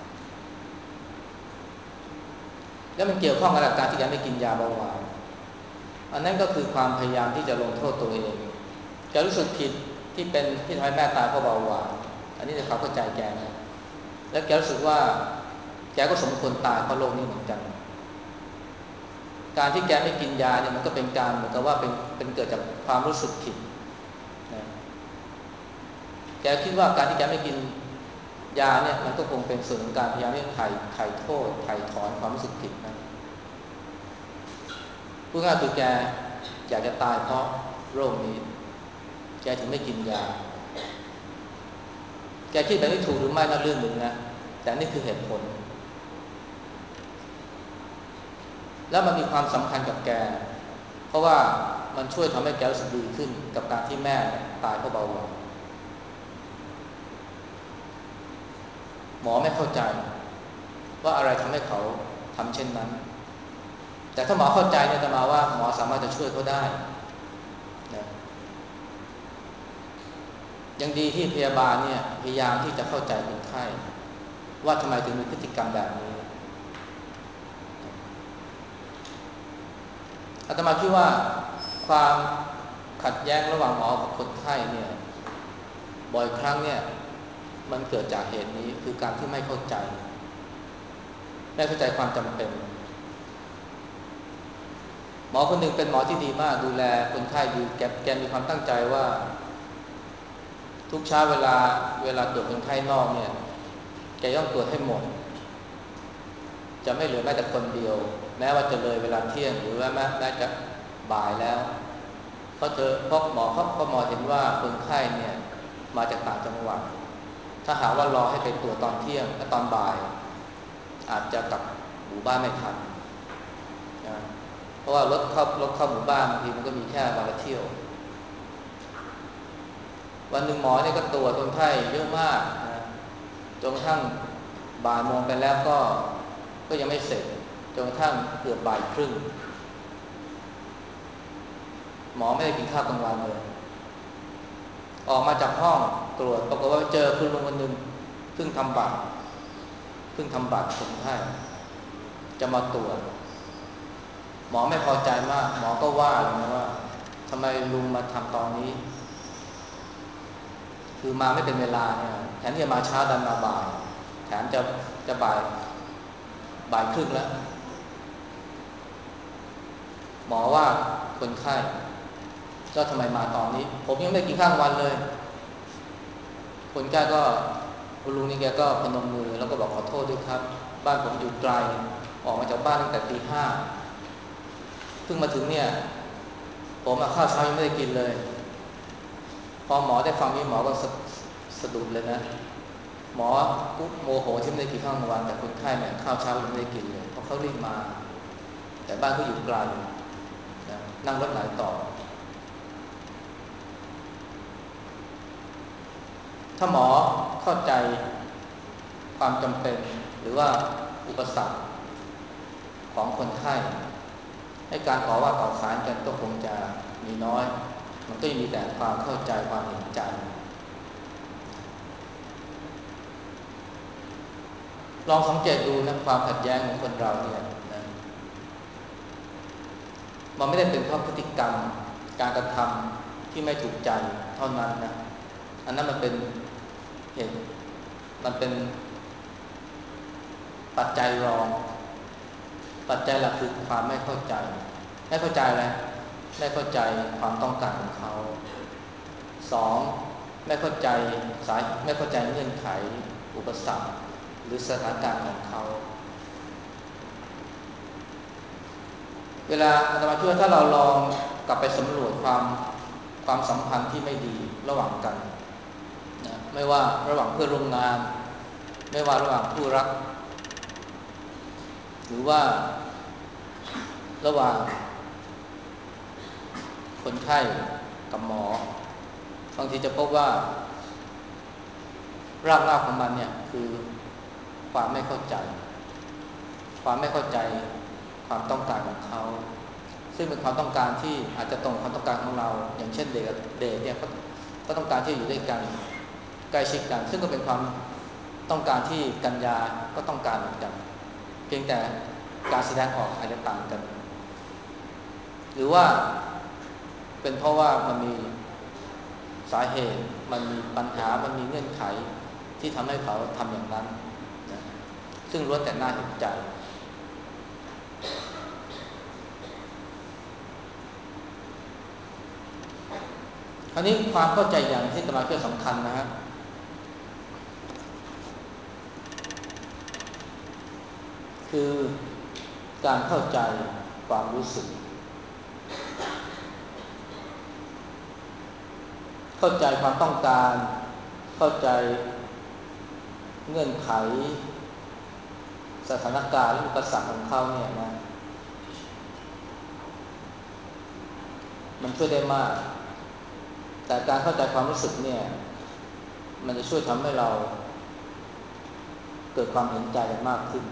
แล้วมันเกี่ยวข้องกับการที่แกไม่กินยาเบาหวานอันนั้นก็คือความพยายามที่จะลงโทษตัวเองแกรู้สึกผิดที่เป็นที่ทำให้แม่ตายเพราะเบาหวานอันนี้จะเขาเข้าใจแกนะแล้วแกรู้สึกว่าแกก็สมควรตายเพราะโรคนี้เหมือนกันการที่แกไม่กินยาเนี่ยมันก็เป็นการเหมือนกับว่าเป็นเป็นเกิดจากความรู้สึกผิดนะแกคิดว่าการที่แกไม่กินยาเนี่ยมันก็คงเป็นส่วนของการพยายามที่จะไถ่ไถ่โทษไถ่ถอนความรู้สึกผิดนะพูดง่ายคือแกอยากจะตายเพราะโรคนี้แกถึงไม่กินยาแกคิดแบบนี้ถูกหรือไม่นั่นเรื่องหนึ่งนะแต่นี่คือเหตุผลแล้วมันมีความสำคัญกับแกเพราะว่ามันช่วยทำให้แกรู้สึกดีขึ้นกับการที่แม่ตายเพราะเบาหวานหมอไม่เข้าใจว่าอะไรทำให้เขาทำเช่นนั้นแต่ถ้าหมอเข้าใจเนี่ยจะมาว่าหมอสามารถจะช่วยเขาได้นะยังดีที่พยาบาลเนี่ยพยายามที่จะเข้าใจคนไข้ว่าทำไมถึงมีพฤติกรรมแบบนี้อาตมาคิดว่าความขัดแย้งระหว่างหมอกับคนไข้เนี่ยบ่อยครั้งเนี่ยมันเกิดจากเหตุนี้คือการที่ไม่เข้าใจไม่เข้าใจความจำเป็นหมอคนหนึ่งเป็นหมอที่ดีมากดูแลคนไข้ดีแกแกมีความตั้งใจว่าทุกเช้าเวลาเวลาตรวจคนไข้นอกเนี่ยแกต้องตรวจให้หมดจะไม่เหลือแม้แต่คนเดียวแม้ว่าจะเลยเวลาเที่ยงหรือว่าแม้แม้จะบ่ายแล้วเพราะเธอเพราะหมอเขาเพราะหมอเห็นว่าคนไข้เนี่ยมาจากต่างจังหวัดถ้าหากว่ารอให้ไปตรวจตอนเที่ยงและตอนบ่ายอาจจะกลับหมู่บ้านไม่ทันนะเพราะว่ารถเข้ารถเข้าหมู่บ้านบางทีมันก็มีแค่วันละเที่ยววันหนึ่งหมอเนี่ยก็ตรวจคนไข้เยอะมากนะจนกระทั่งบ่ายโมงไปแล้วก็ก็ยังไม่เสร็จจนกระทั่งเกือบบ่ายครึ่งหมอไม่ได้กินข้าวกลางวันเลยออกมาจากห้องตรวจปรากฏว่าเจอคุณลุงคนหนึ่งเพิ่งทำบัตรเพิ่งทำบัตรคนไข้จะมาตรวจหมอไม่พอใจมากหมอก็ว่าเลยนะว่าทำไมลุงมาทำตอนนี้คือมาไม่เป็นเวลาเนี่ยแทนที่จะมาเช้าดันมาบ่ายแถมจะจะบ่ายบ่ายครึ่งแล้วหมอว่าคนไข้ก็ทำไมมาตอนนี้ผมยังไม่กินข้าววันเลยคนไข้ก็คุณลุงนี่แกก็พนมมือแล้วก็บอกขอโทษด้วยครับบ้านผมอยู่ไกลออกมาจากบ้านตั้งแต่ตีห้าเพิ่งมาถึงเนี่ยผมข้าวเช้ายังไม่ได้กินเลยพอหมอได้ฟังนี้หมอก็สะสะดุดเลยนะหมอกุ๊บโมโหที่ไม่ได้กินข้าวกลางวันแต่คนไข้เนี่ยข้าวเช้ายังไม่ได้กินเลยเพราะเขารีบมาแต่บ้านเขาอยู่ไกลนะนั่งรถหลายต่อถ้าหมอเข้าใจความจำเป็นหรือว่าอุปสรรคของคนไข้ให้การต่อว่าต่อขานกันก็คงจะมีน้อยมันก็จะมีแต่ความเข้าใจความเห็นใจลองสังเกตดูนะความขัดแย้งของคนเราเนี่ยนะมันไม่ได้เป็นเพราะพฤติกรรมการกระทำที่ไม่ถูกใจเท่านั้นนะอันนั้นมันเป็นเหตุมันเป็นปัจจัยรองปัจจัยหลักคือความไม่เข้าใจไม่เข้าใจอะไรไม่เข้าใจความต้องการของเขาสองไม่เข้าใจสายไม่เข้าใจเงื่อนไขอุปสรรคหรือสถานการณ์ของเขาเวลาอาตมาคิดว่าถ้าเราลองกลับไปสำรวจความความสัมพันธ์ที่ไม่ดีระหว่างกันนะไม่ว่าระหว่างเพื่อนร่วมงานไม่ว่าระหว่างผู้รักหรือว่าระหว่างคนไข้กับหมอบางทีจะพบว่ารากเหง้าของมันเนี่ยคือความไม่เข้าใจความไม่เข้าใจความต้องการของเขาซึ่งเป็นความต้องการที่อาจจะตรงความต้องการของเราอย่างเช่นเด็กเด็กเนี่ยก็ก็ต้องการที่จะอยู่ด้วยกันใกล้ชิดกันซึ่งก็เป็นความต้องการที่กัญญาก็ต้องการเหมือนกันเพียงแต่การแสดงออกอาจจะต่างกันหรือว่าเป็นเพราะว่ามันมีสาเหตุมันมีปัญหามันมีเงื่อนไขที่ทำให้เขาทำอย่างนั้นนะซึ่งล้วนแต่น่าเห็นใจคราวนี้ความเข้าใจอย่างที่อาตมาเชื่อสำคัญนะฮะคือการเข้าใจความรู้สึกเข้าใจความต้องการเข้าใจเงื่อนไขสถานการณ์หรืออุปสรรคของเขาเนี่ยนะมันช่วยได้มากแต่การเข้าใจความรู้สึกเนี่ยมันจะช่วยทำให้เราเกิดความเห็นใจกันมากขึ้น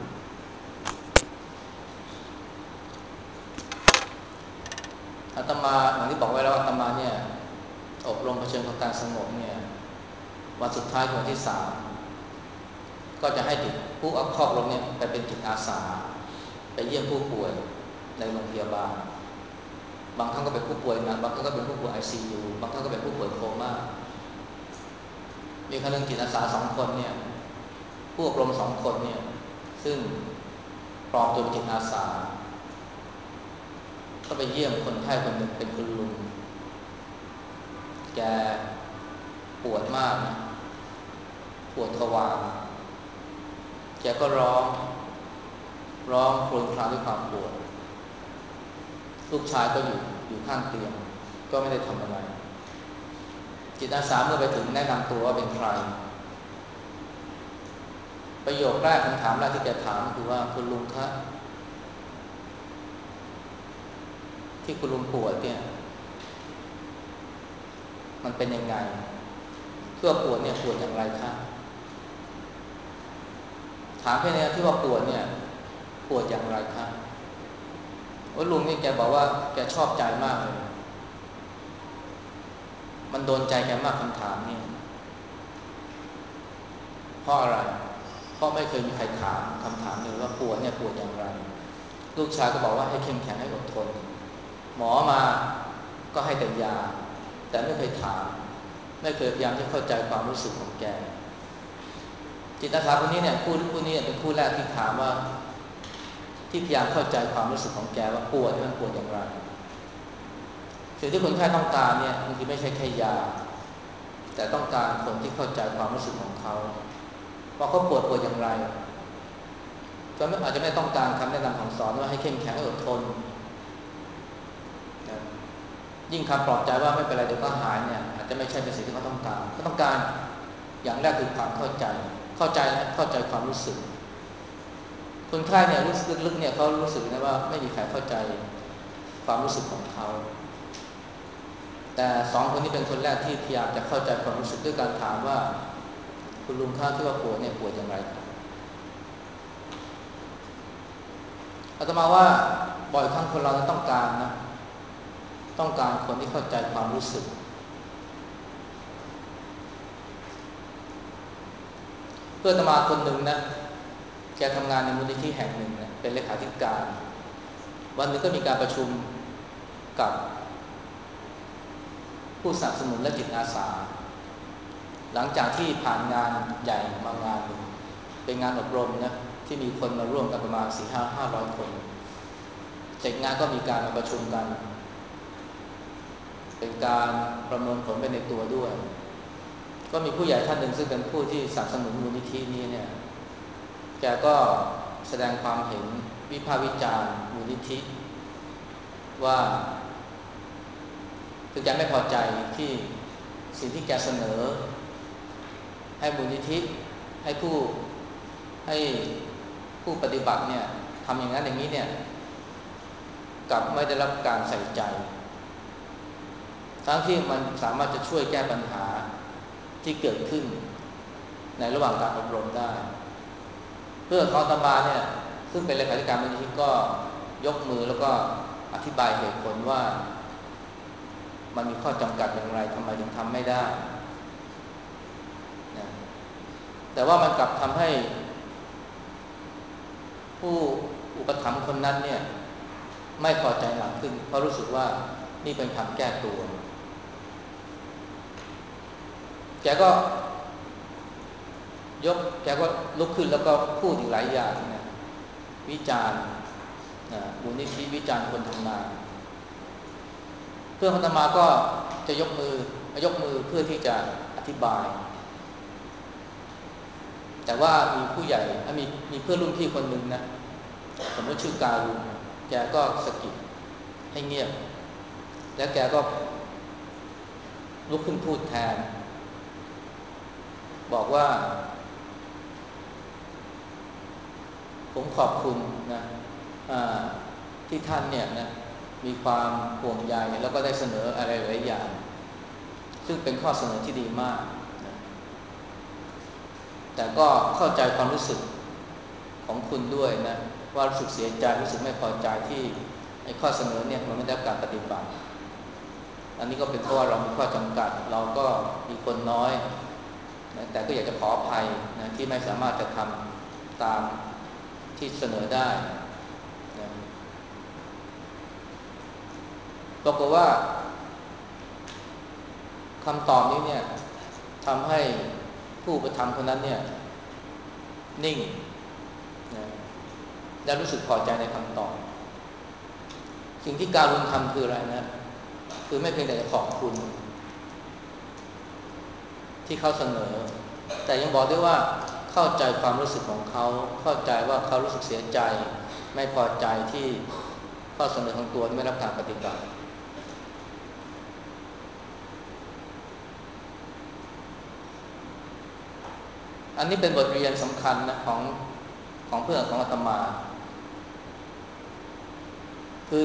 อาตมาอย่างที่บอกไว้แล้วอาตมาเนี่ยอบรมเผชิญกับการสงบเนี่ยวันสุดท้ายวันที่สามก็จะให้เด็กผู้เอาครอบรมเนี่ยไปเป็นจิตอาสาไปเยี่ยมผู้ป่วยในโรงพยาบาลบางครั้งก็เป็นผู้ป่วยหนักบางครั้งก็เป็นผู้ป่วย ไอ ซี ยู บางครั้งก็เป็นผู้ป่วยโคม่ามีคณะจิตอาสาสองคนเนี่ยผู้อบรมสองคนเนี่ยซึ่งปลอมตัวเป็นจิตอาสาก็ไปเยี่ยมคนไข้คนหนึ่งเป็นคุณลุงแกปวดมากนะปวดทวารแกก็ร้องร้องครวญครางด้วยความปวดลูกชายก็อยู่อยู่ข้างเตียงก็ไม่ได้ทำอะไรจิตอาสาเมื่อไปถึงแนะนำตัวว่าเป็นใครประโยคแรกคำถามแรกที่แกถามคือว่าคุณลุงคะที่คุณลุงปวดเนี่ยมันเป็นยังไงเพื่อปวดเนี่ยปวดอย่างไรคะถามแค่นี้ที่ว่าปวดเนี่ยปวดอย่างไรคะว่าลุงนี่แกบอกว่าแกชอบใจมากเลยมันโดนใจแกมากคำถามนี่เพราะอะไรเพราะไม่เคยมีใครถามคำถามนี้ว่าปวดเนี่ยปวดอย่างไรลูกชายก็บอกว่าให้เข้มแข็งให้อดทนหมอมาก็ให้แต่ยาแต่ไม่เคยถามไม่เคยพยายามที่เข้าใจความรู้สึกของแกจิตอาสาคนนี้เนี่ยคู่คู่นี้เป็นคู่แรกที่ถามว่าที่พยายามเข้าใจความรู้สึกของแกว่าปวดมันปวดอย่างไรสิ่งที่คนไข้ต้องการเนี่ยบางทีไม่ใช่แค่ยาแต่ต้องการคนที่เข้าใจความรู้สึกของเขาว่าเขาปวดปวดอย่างไรก็อาจจะไม่ต้องการคำแนะนำของสอนว่าให้เข้มแข็งให้อดทนนะยิ่งคำปลอบใจว่าไม่เป็นไรเดี๋ยวก็หายเนี่ยอาจจะไม่ใช่เป็นสิ่งที่เขาต้องการเขาต้องการอย่างแรกคือความเข้าใจเข้าใจและเข้าใจความรู้สึกคนไข้เนี่ยรู้สึกลึกๆเนี่ยเขารู้สึกนะว่าไม่มีใครเข้าใจความรู้สึกของเขาแต่สองคนนี้เป็นคนแรกที่พยายามจะเข้าใจความรู้สึกด้วยการถามว่าคุณลุงข้าที่ว่าปวดเนี่ยปวดอย่างไรครับอาตมาว่าบ่อยครั้งคนเราต้องการนะต้องการคนที่เข้าใจความรู้สึกเพื่อนอาตมาคนหนึ่งนะแกทำงานในมูลนิธิแห่งหนึ่งนะเป็นเลขาธิการวันหนึ่งก็มีการประชุมกับผู้สนับสนุนและจิตอาสาหลังจากที่ผ่านงานใหญ่มางานหนึ่งเป็นงานอบรมนะที่มีคนมาร่วมกันประมาณสี่ห้าห้าร้อยคนเสร็จงานก็มีการมาประชุมกันเป็นการประเมินผลไปในตัวด้วยก็มีผู้ใหญ่ท่านหนึ่งซึ่งเป็นผู้ที่สนับสนุนมูลนิธินี้เนี่ยแกก็แสดงความเห็นวิพากษ์วิจารณ์มูลนิธิว่าคือแกไม่พอใจที่สิ่งที่แกเสนอให้มูลนิธิให้ผู้ให้ผู้ปฏิบัติเนี่ยทำอย่างนั้นอย่างนี้เนี่ยกลับไม่ได้รับการใส่ใจทั้งที่มันสามารถจะช่วยแก้ปัญหาที่เกิดขึ้นในระหว่างการอบรมได้เพื่อเขาตมาเนี่ยซึ่งเป็นเลขาธิการมูลนิธิก็ยกมือแล้วก็อธิบายเหตุผลว่ามันมีข้อจำกัดอย่างไรทำไมถึงทำไม่ได้นะแต่ว่ามันกลับทำให้ผู้อุปถัมภ์คนนั้นเนี่ยไม่พอใจหนักขึ้นเพราะรู้สึกว่านี่เป็นคำแก้ตัวแกก็ยกแกก็ลุกขึ้นแล้วก็พูดอีกหลายอย่างนะวิจารณ์นะมูลนิธิวิจารณ์คนทำงานเพื่อนอาตมาก็จะยกมือยกมือเพื่อที่จะอธิบายแต่ว่ามีผู้ใหญ่มีมีเพื่อนรุ่นพี่คนหนึ่งนะสมมติชื่อการุณแกก็สะกิดให้เงียบแล้วแกก็ลุกขึ้นพูดแทนบอกว่าผมขอบคุณนะที่ท่านเนี่ยนะมีความห่วงใยแล้วก็ได้เสนออะไรหลายอย่างซึ่งเป็นข้อเสนอที่ดีมากนะแต่ก็เข้าใจความรู้สึกของคุณด้วยนะว่ารู้สึกเสียใจรู้สึกไม่พอใจที่ไอ้ข้อเสนอเนี่ยมันไม่ได้รับการปฏิบัติอันนี้ก็เป็นเพราะว่าเรามีข้อจำกัดเราก็มีคนน้อยนะแต่ก็อยากจะขออภัยนะที่ไม่สามารถจะทำตามที่เสนอได้นะปรากฏว่าคำตอบนี้เนี่ยทำให้ผู้ประทำคนนั้นเนี่ยนิ่งนะและรู้สึกพอใจในคำตอบสิ่งที่การุณทำคืออะไรนะคือไม่เพียงแต่จะขอบคุณที่เขาเสนอแต่ยังบอกด้วยว่าเข้าใจความรู้สึกของเขาเข้าใจว่าเขารู้สึกเสียใจไม่พอใจที่ข้อเสนอของตัวไม่รับการปฏิบัติอันนี้เป็นบทเรียนสำคัญนะของของเพื่อนของอาตมาคือ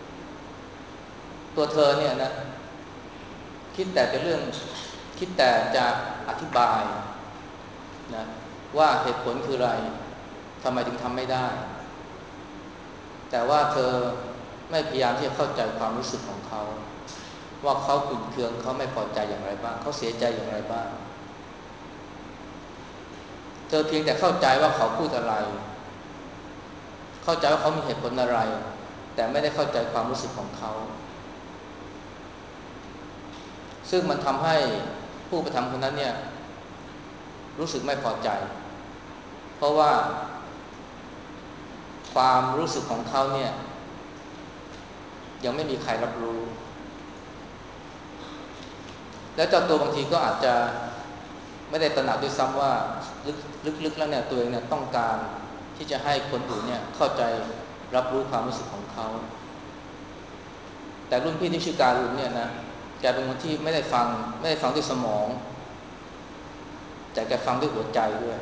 ตัวเธอเนี่ยนะคิดแต่เป็นเรื่องคิดแต่จะอธิบายนะว่าเหตุผลคืออะไรทำไมถึงทำไม่ได้แต่ว่าเธอไม่พยายามที่จะเข้าใจความรู้สึกของเขาว่าเขาขุ่นเคืองเขาไม่พอใจอย่างไรบ้างเขาเสียใจอย่างไรบ้างเธอเพียงแต่เข้าใจว่าเขาพูดอะไรเข้าใจว่าเขามีเหตุผลอะไรแต่ไม่ได้เข้าใจความรู้สึกของเขาซึ่งมันทำให้ผู้กระทำคนนั้นเนี่ยรู้สึกไม่พอใจเพราะว่าความรู้สึกของเขาเนี่ยยังไม่มีใครรับรู้และเจ้าตัวบางทีก็อาจจะไม่ได้ตระหนักด้วยซ้ำว่าลึกๆแล้วเนี่ยตัวเองเนี่ยต้องการที่จะให้คนอื่นเนี่ยเข้าใจรับรู้ความรู้สึกของเขาแต่รุ่นพี่ที่ชื่อการุณเนี่ยนะแกเป็นคนที่ไม่ได้ฟังไม่ได้ฟังด้วยสมองแต่แกฟังด้วยหัวใจด้วย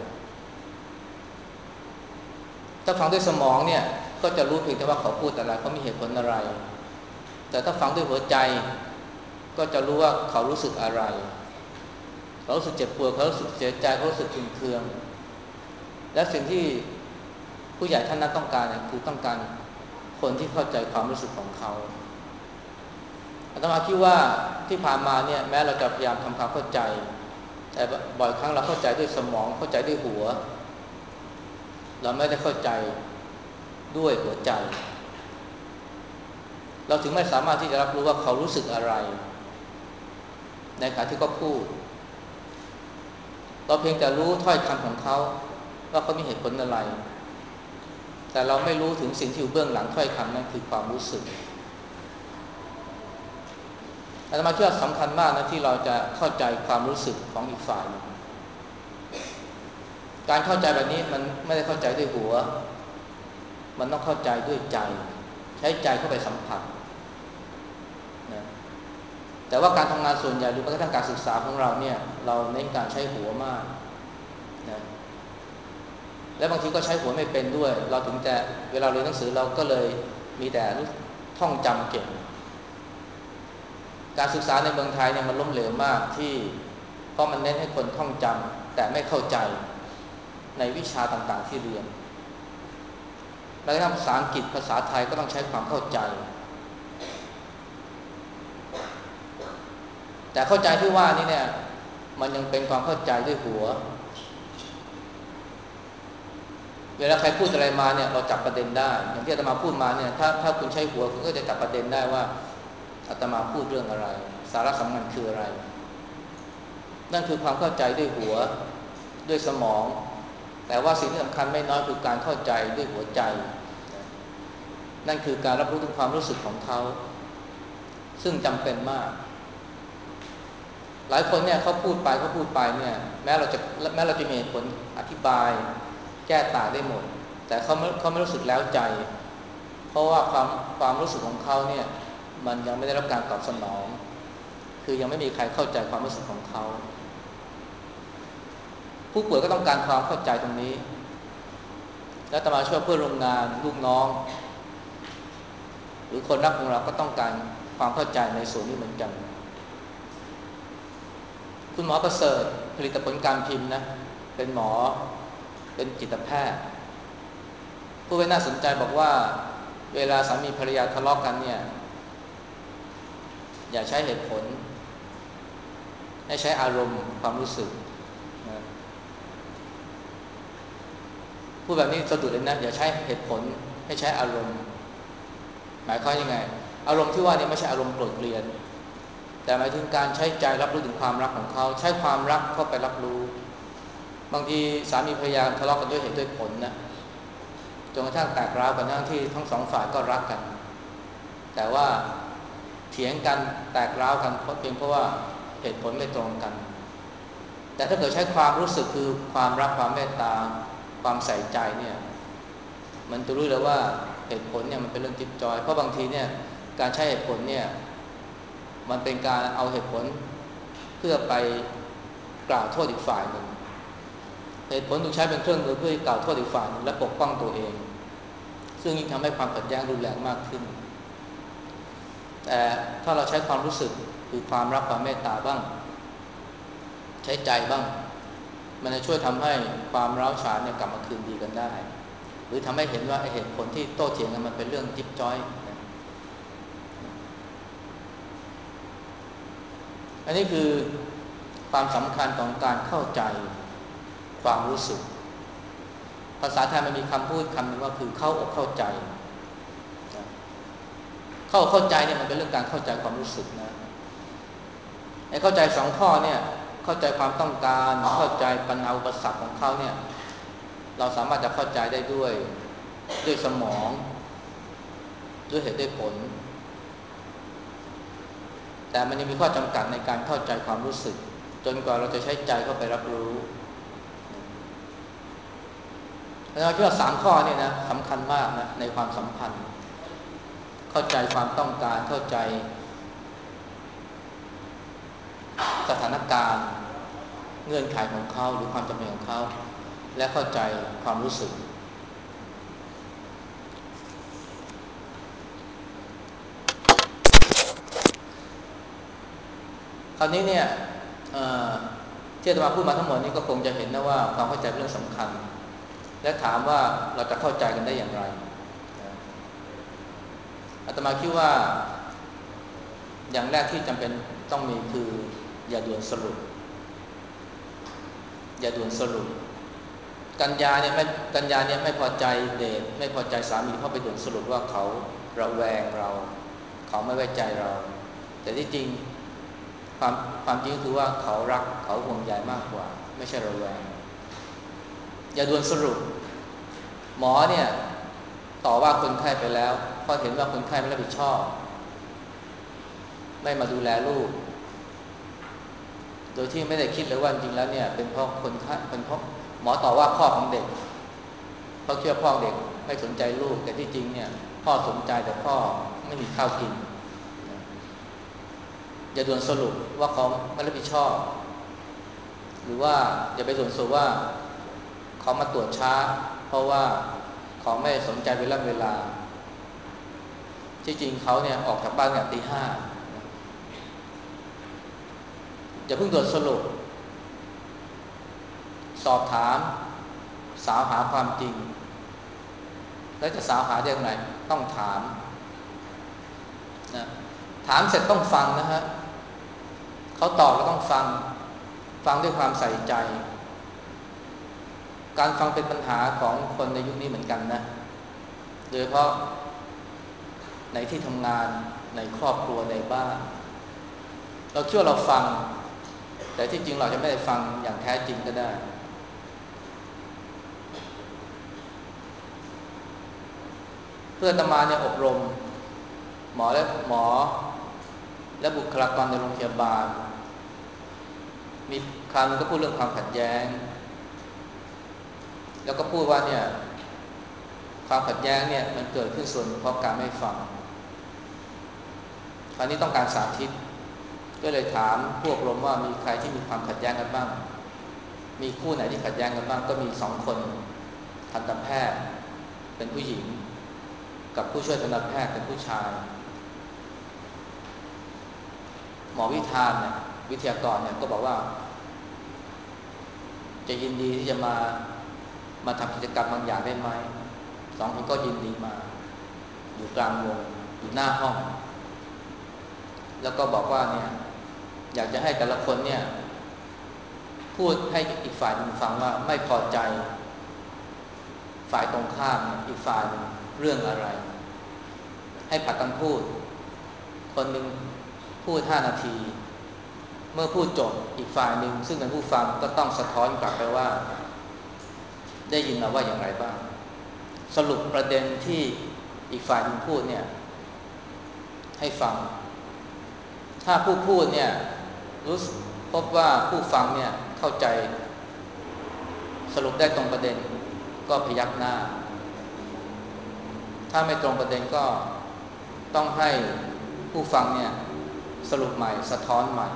ถ้าฟังด้วยสมองเนี่ยก็จะรู้เพียงแต่ว่าเขาพูดอะไรเขามีเหตุผลอะไรแต่ถ้าฟังด้วยหัวใจก็จะรู้ว่าเขารู้สึกอะไรเขารู้สึกเจ็บปวดเขารู้สึกเสียใจเขารู้สึกขุ่นเคืองและสิ่งที่ผู้ใหญ่ท่านนั้นต้องการเนี่ยคือต้องการคนที่เข้าใจความรู้สึกของเขาอาตมาคิดว่าที่ผ่านมาเนี่ยแม้เราจะพยายามทำความเข้าใจแต่บ่อยครั้งเราเข้าใจด้วยสมองเข้าใจด้วยหัวเราไม่ได้เข้าใจด้วยหัวใจเราถึงไม่สามารถที่จะรับรู้ว่าเขารู้สึกอะไรในขณะที่เขาพูดเราเพียงแต่รู้ถ้อยคำของเขาว่าเขามีเหตุผลอะไรแต่เราไม่รู้ถึงสิ่งที่อยู่เบื้องหลังถ้อยคำนั้นคือความรู้สึกอาตมาคิดว่าสำคัญมากนะที่เราจะเข้าใจความรู้สึกของอีกฝ่ายการเข้าใจแบบนี้มันไม่ได้เข้าใจด้วยหัวมันต้องเข้าใจด้วยใจใช้ใจเข้าไปสัมผัสนะแต่ว่าการทำงานส่วนใหญ่หรือแม้กระทั่งการศึกษาของเราเนี่ยเราเน้นการใช้หัวมากนะและบางทีก็ใช้หัวไม่เป็นด้วยเราถึงแต่เวลาเรียนหนังสือเราก็เลยมีแต่ท่องจำเก่งการศึกษาในเมืองไทยเนี่ยมันล้มเหลวมากที่เพราะมันเน้นให้คนท่องจำแต่ไม่เข้าใจในวิชาต่างๆที่เรียนแม้กระทั่งภาษาอังกฤษภาษาไทยก็ต้องใช้ความเข้าใจแต่เข้าใจที่ว่านี่เนี่ยมันยังเป็นความเข้าใจด้วยหัวเวลาใครพูดอะไรมาเนี่ยเราจับประเด็นได้อย่างที่อาตมาพูดมาเนี่ยถ้าถ้าคุณใช้หัวคุณก็จะจับประเด็นได้ว่าอาตมาพูดเรื่องอะไรสาระสำคัญคืออะไรนั่นคือความเข้าใจด้วยหัวด้วยสมองแต่ว่าสิ่งที่สำคัญไม่น้อยคือการเข้าใจด้วยหัวใจนั่นคือการรับรู้ถึงความรู้สึกของเขาซึ่งจำเป็นมากหลายคนเนี่ยเขาพูดไปเขาพูดไปเนี่ยแม้เราจะแม้เราจะมีเหตุผลอธิบายแก้ต่างได้หมดแต่เขาไม่เขาไม่รู้สึกแล้วใจเพราะว่าความความรู้สึกของเขาเนี่ยมันยังไม่ได้รับการตอบสนองคือยังไม่มีใครเข้าใจความรู้สึกของเขาผู้ป่วยก็ต้องการความเข้าใจตรงนี้แล้วอาตมาช่วยเพื่อนร่วมงานลูกน้องหรือคนรักของเราก็ต้องการความเข้าใจในส่วนนี้เหมือนกันคุณหมอประเสริฐผลิตผลการพิมพ์นะเป็นหมอเป็นจิตแพทย์ผู้ไว้น่าสนใจบอกว่าเวลาสามีภรรยาทะเลาะกันเนี่ยอย่าใช้เหตุผลให้ใช้อารมณ์ความรู้สึกนะพูดแบบนี้สะดุดเลยนะอย่าใช้เหตุผลให้ใช้อารมณ์หมายความยังไงอารมณ์ที่ว่านี่ไม่ใช่อารมณ์โกรธเกลียดแต่หมายถึงการใช้ใจรับรู้ถึงความรักของเขาใช้ความรักเข้าไปรับรู้บางทีสามีภรรยาทะเลาะกันด้วยเหตุด้วยผลนะจนกระทั่งแตกร้าวกันทั้งที่ทั้งสองฝ่ายก็รักกันแต่ว่าเถียงกันแตกร้าวกันเพราะเพียงเพราะว่าเหตุผลไม่ตรงกันแต่ถ้าเกิดใช้ความรู้สึกคือความรักความเมตตาความใส่ใจเนี่ยมันจะรู้เลยว่าเหตุผลเนี่ยมันเป็นเรื่องจิ๊บจอยเพราะบางทีเนี่ยการใช้เหตุผลเนี่ยมันเป็นการเอาเหตุผลเพื่อไปกล่าวโทษอีกฝ่ายหนึ่งเหตุผลถูกใช้เป็นเครื่องมือเพื่อกล่าวโทษอีกฝ่ายหนึ่งและปกป้องตัวเองซึ่งยิ่งทำให้ความขัดแย้งรุนแรงมากขึ้นแต่ถ้าเราใช้ความรู้สึกคือความรักความเมตตาบ้างใช้ใจบ้างมันจะช่วยทำให้ความร้าวฉานเนี่ยกลับมาคืนดีกันได้หรือทำให้เห็นว่าเหตุผลที่โต้เถียงกันมันเป็นเรื่องจิ๊บจ้อยนะอันนี้คือความสำคัญของการเข้าใจความรู้สึกภาษาไทยมันมีคำพูดคำหนึ่งว่าคือเข้าอกเข้าใจเข้าเข้าใจเนี่ยมันเป็นเรื่องการเข้าใจความรู้สึกนะไอ้เข้าใจสองข้อเนี่ยเข้าใจความต้องการเข้าใจปัญหาอุปสรรคของเขาเนี่ยเราสามารถจะเข้าใจได้ด้วยด้วยสมองด้วยเหตุด้วยผลแต่มันยังมีข้อจำกัดในการเข้าใจความรู้สึกจนกว่าเราจะใช้ใจเข้าไปรับรู้เราคิดว่าสามข้อนี่นะสำคัญมากนะในความสัมพันธ์เข้าใจความต้องการเข้าใจสถานการณ์เงื่อนไขของเขาหรือความจำเป็นของเขาและเข้าใจความรู้สึกคราวนี้เนี่ยที่อาตมาพูดมาทั้งหมดนี้ก็คงจะเห็นนะว่าความเข้าใจเป็นเรื่องสำคัญและถามว่าเราจะเข้าใจกันได้อย่างไรอาตมาคิดว่าอย่างแรกที่จำเป็นต้องมีคืออย่าด่วนสรุปอย่าด่วนสรุปกัญญาเนี่ยไม่กัญญาเนี่ยไม่พอใจเดชไม่พอใจสามีเพราะไปด่วนสรุปว่าเขาระแวงเราเขาไม่ไว้ใจเราแต่ที่จริงความความจริงคือว่าเขารักเขาห่วงใยมากกว่าไม่ใช่ระแวงอย่าด่วนสรุปหมอเนี่ยต่อว่าคนไข้ไปแล้วเพราะเห็นว่าคนไข้ไม่รับผิดชอบไม่มาดูแลลูกโดยที่ไม่ได้คิดเลยว่าจริงแล้วเนี่ยเป็นเพราะคนไข้เป็นเพราะหมอต่อว่าพ่อของเด็กเพราะเชื่อพ่อเด็กไม่สนใจลูกแต่ที่จริงเนี่ยพ่อสนใจแต่พ่อไม่มีข้าวกินอย่าด่วนสรุปว่าเขาไม่รับผิดชอบหรือว่าอย่าไปด่วนสรุปว่าเขามาตรวจช้าเพราะว่าเขาไม่สนใจเวลาเวลาที่จริงเขาเนี่ยออกจากบ้านเนี่ยตีห้าอย่าเพิ่งด่วนสรุปสอบถามสาวหาความจริงแล้วจะสาวหาได้ยังไงต้องถามนะถามเสร็จต้องฟังนะฮะเขาตอบก็ต้องฟังฟังด้วยความใส่ใจการฟังเป็นปัญหาของคนในยุคนี้เหมือนกันนะโดยเฉพาะในที่ทำงานในครอบครัวในบ้านเราเชื่อเราฟังแต่ที่จริงเราจะไม่ได้ฟังอย่างแท้จริงก็ได้เพื่อนอาตมาเนี่ยอบรมหมอและหมอและบุคลากรในโรงพยาบาลมีครั้งก็พูดเรื่องความขัดแย้งแล้วก็พูดว่าเนี่ยความขัดแย้งเนี่ยมันเกิดขึ้นส่วนเพราะการไม่ฟังคราวนี้ต้องการสาธิตก็เลยถามพวกรมว่ามีใครที่มีความขัดแย้งกันบ้างมีคู่ไหนที่ขัดแย้งกันบ้างก็มีสองคนทันตแพทย์เป็นผู้หญิงกับผู้ช่วยทันตแพทย์เป็นผู้ชายหมอวิธานเนี่ยวิทยากรเนี่ยก็บอกว่าจะยินดีที่จะมามาทำกิจกรรมบางอย่างได้ไหมสองคนก็ยินดีมาอยู่กลางวงอยู่หน้าห้องแล้วก็บอกว่าเนี่ยอยากจะให้แต่ละคนเนี่ยพูดให้อีกฝ่ายหนึ่งฟังว่าไม่พอใจฝ่ายตรงข้ามอีกฝ่ายเรื่องอะไรให้ผัดกันพูดคนหนึ่งพูดห้านาทีเมื่อพูดจบอีกฝ่ายหนึ่งซึ่งเป็นผู้ฟังก็ต้องสะท้อนกลับไปว่าได้ยินมาว่าอย่างไรบ้างสรุปประเด็นที่อีกฝ่ายหนึ่งพูดเนี่ยให้ฟังถ้าผู้พูดเนี่ยรู้พบว่าผู้ฟังเนี่ยเข้าใจสรุปได้ตรงประเด็นก็พยักหน้าถ้าไม่ตรงประเด็นก็ต้องให้ผู้ฟังเนี่ยสรุปใหม่สะท้อนใหม่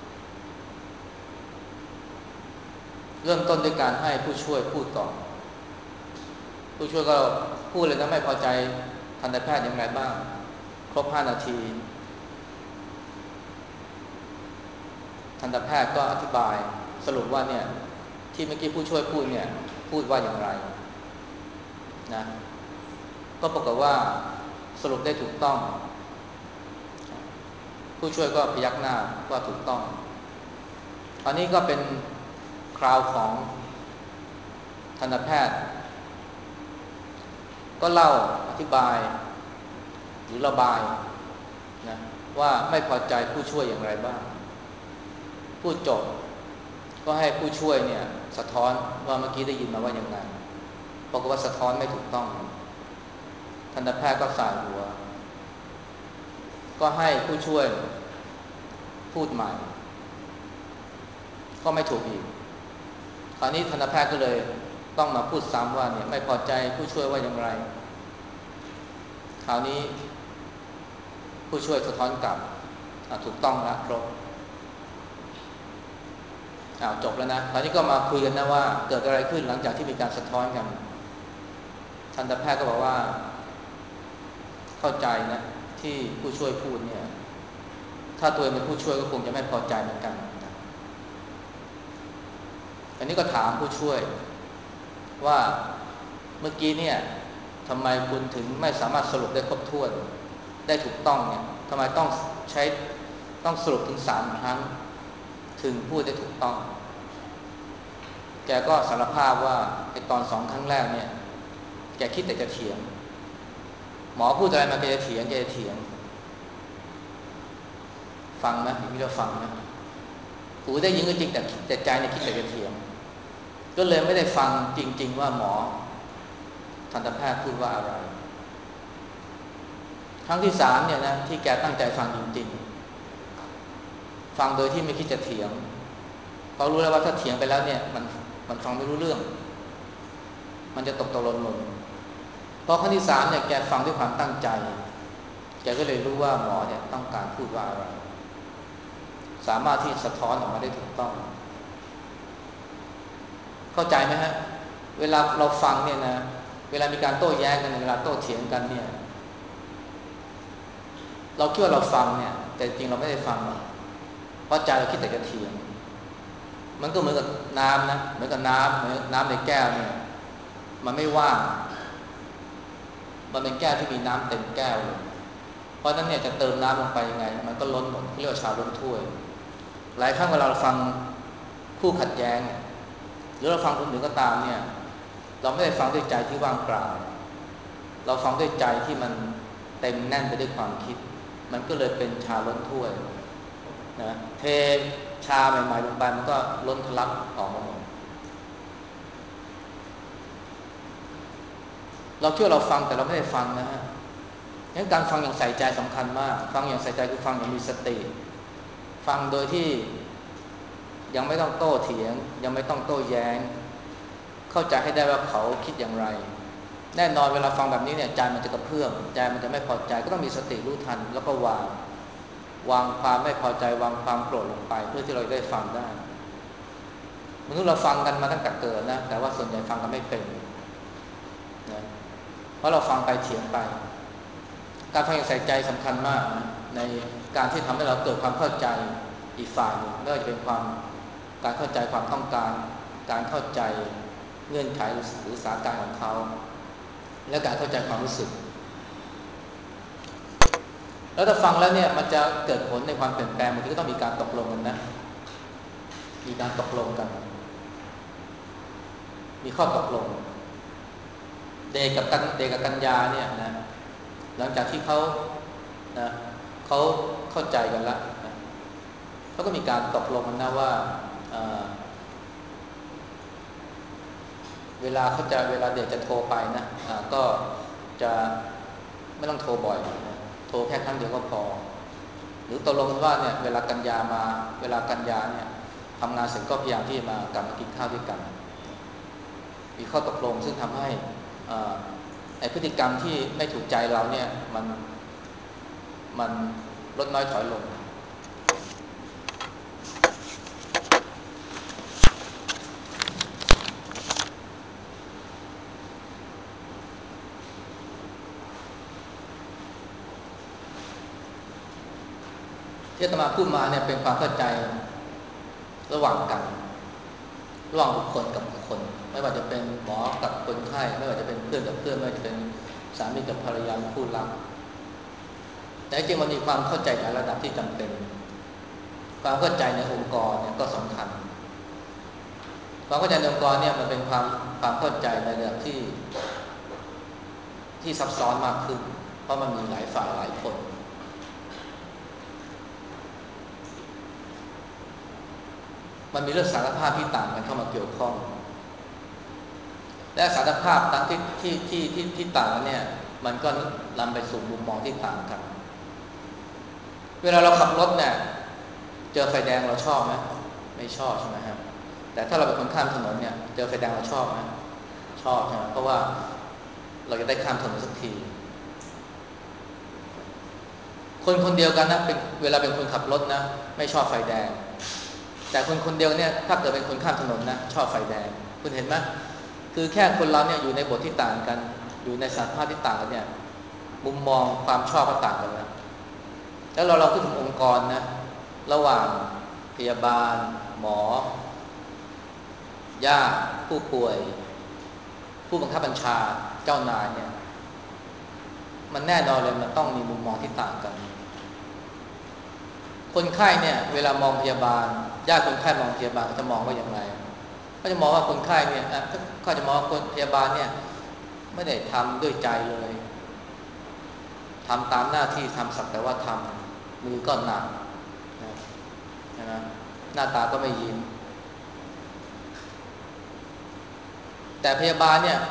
เริ่มต้นด้วยการให้ผู้ช่วยพูดก่อนผู้ช่วยก็พูดเลยนะไม่พอใจทันตแพทย์อย่างไรบ้างครบห้านาทีทันตแพทย์ก็อธิบายสรุปว่าเนี่ยที่เมื่อกี้ผู้ช่วยพูดเนี่ยพูดว่าอย่างไรนะก็ปรากฏว่าสรุปได้ถูกต้องผู้ช่วยก็พยักหน้าว่าถูกต้องอันนี้ก็เป็นคราวของทันตแพทย์ก็เล่าอธิบายหรือระบายนะว่าไม่พอใจผู้ช่วยอย่างไรบ้างพูดจบก็ให้ผู้ช่วยเนี่ยสะท้อนว่าเมื่อกี้ได้ยินมาว่าอย่างไรปรากฏว่าสะท้อนไม่ถูกต้องทันตแพทย์ก็สายหัวก็ให้ผู้ช่วยพูดใหม่ก็ไม่ถูกอีกคราวนี้ทันตแพทย์ก็เลยต้องมาพูดซ้ำว่าเนี่ยไม่พอใจผู้ช่วยว่าอย่างไรคราวนี้ผู้ช่วยสะท้อนกลับถูกต้องแล้วครบอ้าวจบแล้วนะคราวนี้ก็มาคุยกันนะว่าเกิดอะไรขึ้นหลังจากที่มีการสะท้อนกันทันตแพทย์ก็บอกว่าเข้าใจนะที่ผู้ช่วยพูดเนี่ยถ้าตัวเองเป็นผู้ช่วยก็คงจะไม่พอใจเหมือนกันนะอันนี้ก็ถามผู้ช่วยว่าเมื่อกี้เนี่ยทำไมคุณถึงไม่สามารถสรุปได้ครบถ้วนได้ถูกต้องเนี่ยทำไมต้องใช้ต้องสรุปถึงสามครั้งถึงพูดได้ถูกต้องแกก็สารภาพว่าไอ้ตอนสองครั้งแรกเนี่ยแกคิดแต่จะเถียงหมอพูดอะไรมาแกจะเถียงแกจะเถียงฟังไหมมีเราฟังไหมหูได้ยินก็จริงแต่แต่ใจเนี่ยคิดแต่จะเถียงก็เลยไม่ได้ฟังจริงๆว่าหมอทันตแพทย์พูดว่าอะไรครั้งที่สามเนี่ยนะที่แกตั้งใจฟังจริงๆฟังโดยที่ไม่คิดจะเถียงเพราะรู้แล้วว่าถ้าเถียงไปแล้วเนี่ยมันมันฟังไม่รู้เรื่องมันจะตกตกหล่นหล่นพอครั้งที่สามเนี่ยแกฟังด้วยความตั้งใจแกก็เลยรู้ว่าหมอเนี่ยต้องการพูดว่าอะไรสามารถที่สะท้อนออกมาได้ถูกต้องเข้าใจไหมฮะเวลาเราฟังเนี่ยนะเวลามีการโต้แย้งกันเวลาโต้เถียงกันเนี่ยเราคิดว่าเราฟังเนี่ยแต่จริงเราไม่ได้ฟังหรอกเพราะใจเราคิดแต่จะเถียงมันก็เหมือนกับน้ำนะเหมือนกับน้ำเหมือนน้ำในแก้วเนี่ยมันไม่ว่างมันเป็นแก้วที่มีน้ำเต็มแก้วเลยเพราะนั้นเนี่ยจะเติมน้ำลงไปยังไงมันก็ล้นหมดเรียกว่าชาล้นถ้วยหลายครั้งเวลาเราฟังคู่ขัดแย้งหรือเราฟังคนอื่นก็ตามเนี่ยเราไม่ได้ฟังด้วยใจที่ว่างเปล่าเราฟังด้วยใจที่มันเต็มแน่นไปด้วยความคิดมันก็เลยเป็นชาล้นถ้วยนะเทชาใหม่ๆลงไปมันก็ล้นทะลักออกมาหมดเราเชื่อเราฟังแต่เราไม่ได้ฟังนะฮะงั้นการฟังอย่างใส่ใจสำคัญมากฟังอย่างใส่ใจคือฟังอย่างมีสติฟังโดยที่ยังไม่ต้องโต้เถียงยังไม่ต้องโต้แย้งเข้าใจให้ได้ว่าเขาคิดอย่างไรแน่นอนเวลาฟังแบบนี้เนี่ยใจมันจะกระเพื่อมใจมันจะไม่พอใจก็ต้องมีสติรู้ทันแล้วก็วางวางความไม่พอใจวางความโกรธลงไปเพื่อที่เราจะได้ฟังได้มนุษย์เราฟังกันมาตั้งแต่เกิดนะแต่ว่าส่วนใหญ่ฟังกันไม่เป็นนะเพราะเราฟังไปเถียงไปการฟังอย่างใส่ใจสำคัญมากนะในการที่ทำให้เราเกิดความเข้าใจอีกฝ่ายหนึ่งไม่ว่าจะเป็นความการเข้าใจความต้องการการเข้าใจเงื่อนไขหรือสถานการณ์ของเขาและการเข้าใจความรู้สึกแล้วถ้าฟังแล้วเนี่ยมันจะเกิดผลในความเปลี่ยนแปลงบางทีก็ต้องมีการตกลงกันนะมีการตกลงกันมีข้อตกลงเดกับกันเดกับกัญญาเนี่ยนะหลังจากที่เขานะเขาเข้าใจกันแล้วนะเขาก็มีการตกลงกันนะว่าเเวลาเขาจะเวลาเดจะโทรไปนะก็จะไม่ต้องโทรบ่อยนะโทรแค่ครั้งเดียวก็พอหรือตกลงกันว่าเนี่ยเวลากันยามาเวลากันยาเนี่ยทำงานเสร็จก็พยายามที่จะมากลับมากินข้าวด้วยกันมีข้อตกลงซึ่งทำให้ไอ้พฤติกรรมที่ไม่ถูกใจเราเนี่ยมันมันลดน้อยถอยลงที่อาตมาพูดมาเนี่ยเป็นความเข้าใจระหว่างกันระหว่างบุคคลกับบุคคลไม่ว่าจะเป็นหมอกับคนไข้ไม่ว่าจะเป็นเพื่อนกับเพื่อนไม่ว่าจะเป็นสามีกับภรรยาคู่รักแต่จริงมันมีความเข้าใจในระดับที่จำเป็นความเข้าใจในองค์กรเนี่ยก็สำคัญความเข้าใจในองค์กรเนี่ยมันเป็นความความเข้าใจในระดับที่ที่ซับซ้อนมากขึ้นเพราะมันมีหลายฝ่ายหลายคนมันมีเรื่องสารภาพที่ต่างกันเข้ามาเกี่ยวข้องและสารภาพต่างที่ที่ที่ที่ที่ต่างกันเนี่ยมันก็นำไปสู่มุมมองที่ต่างกันเวลาเราขับรถเนี่ยเจอไฟแดงเราชอบไหมไม่ชอบใช่ไหมครับแต่ถ้าเราเป็นคนข้ามถนนเนี่ยเจอไฟแดงเราชอบไหมชอบใช่ไหมเพราะว่าเราจะได้ข้ามถนนสักทีคนคนเดียวกันนะเป็นเวลาเป็นคนขับรถนะไม่ชอบไฟแดงแต่คนคนเดียวเนี่ยถ้าเกิดเป็นคนข้ามถนนนะชอบไฟแดงคุณเห็นไหมคือแค่คนเราเนี่ยอยู่ในบทที่ต่างกันอยู่ในสถานภาพที่ต่างกันเนี่ยมุมมองความชอบก็ต่างกันแล้วแล้วเราเราพูดถึงองค์กรนะระหว่างพยาบาลหมอญาติผู้ป่วยผู้บังคับบัญชาเจ้านายเนี่ยมันแน่นอนเลยมันต้องมีมุมมองที่ต่างกันคนไข้เนี่ยเวลามองพยาบาลญาติคนไข้มองพยาบาลเขาจะมองว่าอย่างไรเขาจะมองว่าคนไข้เนี่ยเขาจะมองว่าคนพยาบาลเนี่ยไม่ได้ทำด้วยใจเลยทำตามหน้าที่ทำสักแต่ว่าทำมือก็หนักนะใช่ไหมหน้าตาก็ไม่ยิ้มแต่พยาบาลเนี่ย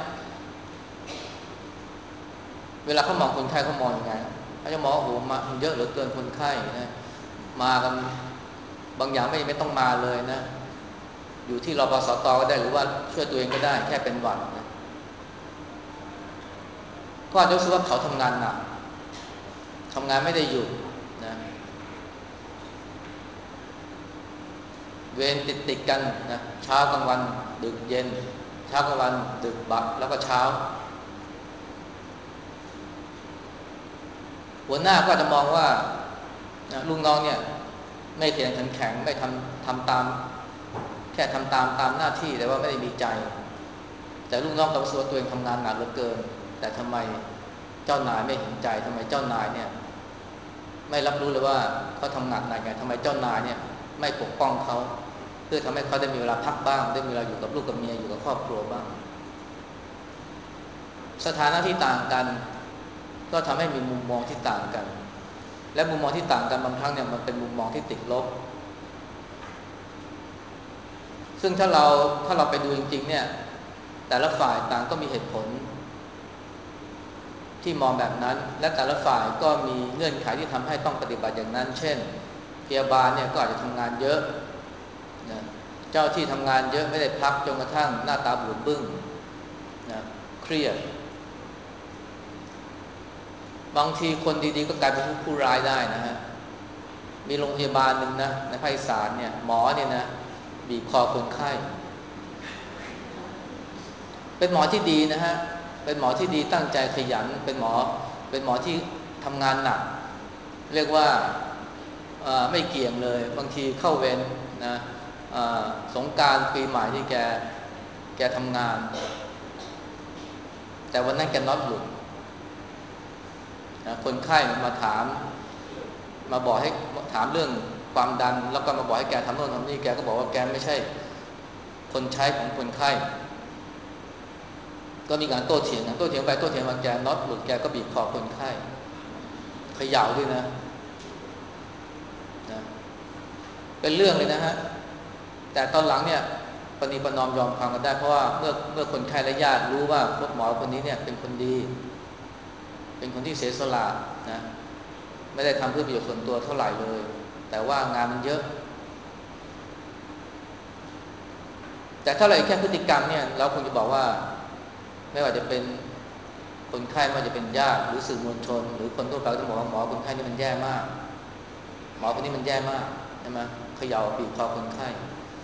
เวลาเขามองคนไข้เขามองยังไงเขาจะมองโอ้โหมาเยอะเหลือเกินคนไข้นะมากันบางอย่างไม่ไม่ต้องมาเลยนะอยู่ที่รปสตก็ได้หรือว่าช่วยตัวเองก็ได้แค่เป็นหวัดนะก็อาจจะรู้สึกว่าเขาทำงานหนักทำงานไม่ได้หยุดนะเวรติดติดกันนะเช้ากลางวันดึกเย็นเช้ากลางวันดึกบักแล้วก็เช้าหัวหน้าก็จะมองว่าลุงน้องเนี่ยไม่เขียนขันแข็งไม่ทำทำตามแค่ทำตามตามหน้าที่แต่ว่าไม่ได้มีใจแต่ลูกน้องกับส่วนตัวเองทำงานหนักเหลือเกินแต่ทำไมเจ้านายไม่เห็นใจทำไมเจ้านายเนี่ยไม่รับรู้เลยว่าเขาทำงานหนักไงทำไมเจ้านายเนี่ยไม่ปกป้องเขาเพื่อทำให้เขาได้มีเวลาพักบ้างได้มีเวลาอยู่กับลูกกับเมียอยู่กับครอบครัวบ้างสถานะที่ต่างกันก็ทำให้มีมุมมองที่ต่างกันและมุมมองที่ต่างกันบางครั้งเนี่ยมันเป็นมุมมองที่ติดลบซึ่งถ้าเราถ้าเราไปดูจริงๆเนี่ยแต่ละฝ่ายต่างก็มีเหตุผลที่มองแบบนั้นและแต่ละฝ่ายก็มีเงื่อนไขที่ทำให้ต้องปฏิบัติอย่างนั้นเช่นพยาบาลเนี่ยก็อาจจะทำงานเยอะนะเจ้าที่ทำงานเยอะไม่ได้พักจนกระทั่งหน้าตาบูดบึ้งนะเครียดบางทีคนดีๆก็กลายเป็นผู้ร้ายได้นะฮะมีโรงพยาบาลหนึ่งนะในภาคอีสานเนี่ยหมอเนี่ยนะบีบคอคนไข้เป็นหมอที่ดีนะฮะเป็นหมอที่ดีตั้งใจขยันเป็นหมอเป็นหมอที่ทำงานหนักเรียกว่าไม่เกี่ยงเลยบางทีเข้าเวรนะสงกรานต์ปีใหม่ที่แกแกทำงานแต่วันนั้นแกน็อตหลุดนะคนไข้มาถามมาบอกให้ถามเรื่องความดันแล้วก็มาบอกให้แกทำโน่นทำนี่แกก็บอกว่าแกไม่ใช่คนใช้ของคนไข้ก็มีการโต้เถียงกันโต้เถียงไปโต้เถียงมาแกน็อตหลุดแกก็บีบคอคนไข้เขย่าด้วยนะนะเป็นเรื่องเลยนะฮะแต่ตอนหลังเนี่ยปณีประนอมยอมความกันได้เพราะว่าเมื่อเมื่อคนไข้และญาติรู้ว่าหมอคนนี้เนี่ยเป็นคนดีเป็นคนที่เสียสละนะไม่ได้ทำเพื่อประโยชน์ส่วนตัวเท่าไหร่เลยแต่ว่างานมันเยอะแต่ถ้าเราแค่พฤติกรรมเนี่ยเราคงจะบอกว่าไม่ว่าจะเป็นคนไข้ไม่ว่าจะเป็นญาติหรือสื่อมวลชนหรือคนทั่วไปจะบอกว่าหมอคนไข้นี่มันแย่มากหมอคนนี้มันแย่มากใช่ไหมเขย่าบีบคอคนไข้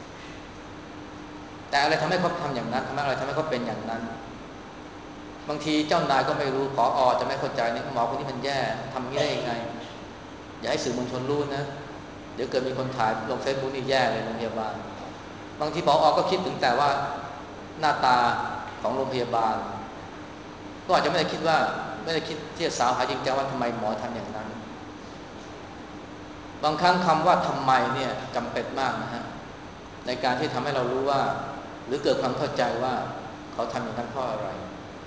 แต่อะไรทำให้เขาทำอย่างนั้นทำให้อะไรทำให้เขาเป็นอย่างนั้นบางทีเจ้านายก็ไม่รู้ผอ.จะไม่เข้าใจนี่หมอคนนี้มันแย่ทำอย่างนี้ได้ยังไงอย่าให้สื่อมวลชนรู้นะเดี๋ยวเกิดมีคนถ่ายลงเฟซบุ๊กนี่แย่เลยโรงพยาบาลบางทีผอ.ก็คิดถึงแต่ว่าหน้าตาของโรงพยาบาลก็อาจจะไม่ได้คิดว่าไม่ได้คิดที่จะสาวหาจริงจังว่าทำไมหมอทำอย่างนั้นบางครั้งคำว่าทำไมเนี่ยจำเป็นมากนะฮะในการที่ทำให้เรารู้ว่าหรือเกิดความเข้าใจว่าเขาทำอย่างนั้นเพราะอะไร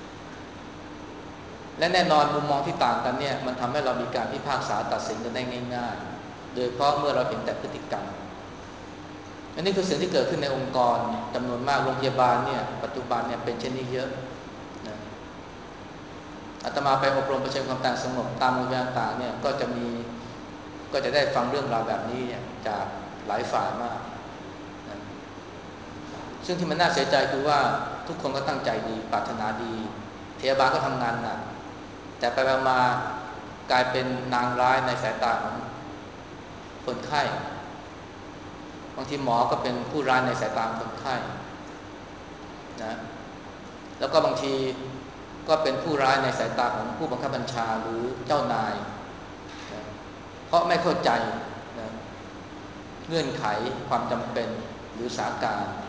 และแน่นอนมุมมองที่ต่างกันเนี่ยมันทำให้เรามีการพิพากษาตัดสินกันได้ง่ายๆโดยเพราะเมื่อเราเห็นแต่พฤติกรรมอันนี้คือสิ่งที่เกิดขึ้นในองค์กรจำนวนมากโรงพยาบาลเนี่ยปัจจุบันเนี่ยเป็นเช่นนี้เยอะนะอาตมาไปอบรมประชาความต่างสงบตามโรงพยาบาลต่างเนี่ยก็จะมีก็จะได้ฟังเรื่องราวแบบนี้เนี่ยจากหลายฝ่ายมากนะซึ่งที่มันน่าเสียใจคือว่าทุกคนก็ตั้งใจดีปรารถนาดีพยาบาลก็ทำงานหนักแต่ไปมากลายเป็นนางร้ายในสายตาของคนไข้บางทีหมอก็เป็นผู้ร้ายในสายตาคนไข้นะแล้วก็บางทีก็เป็นผู้ร้ายในสายตาของผู้บังคับบัญชาหรือเจ้านายนะเพราะไม่เข้าใจนะเงื่อนไขความจำเป็นหรือสถานการณ์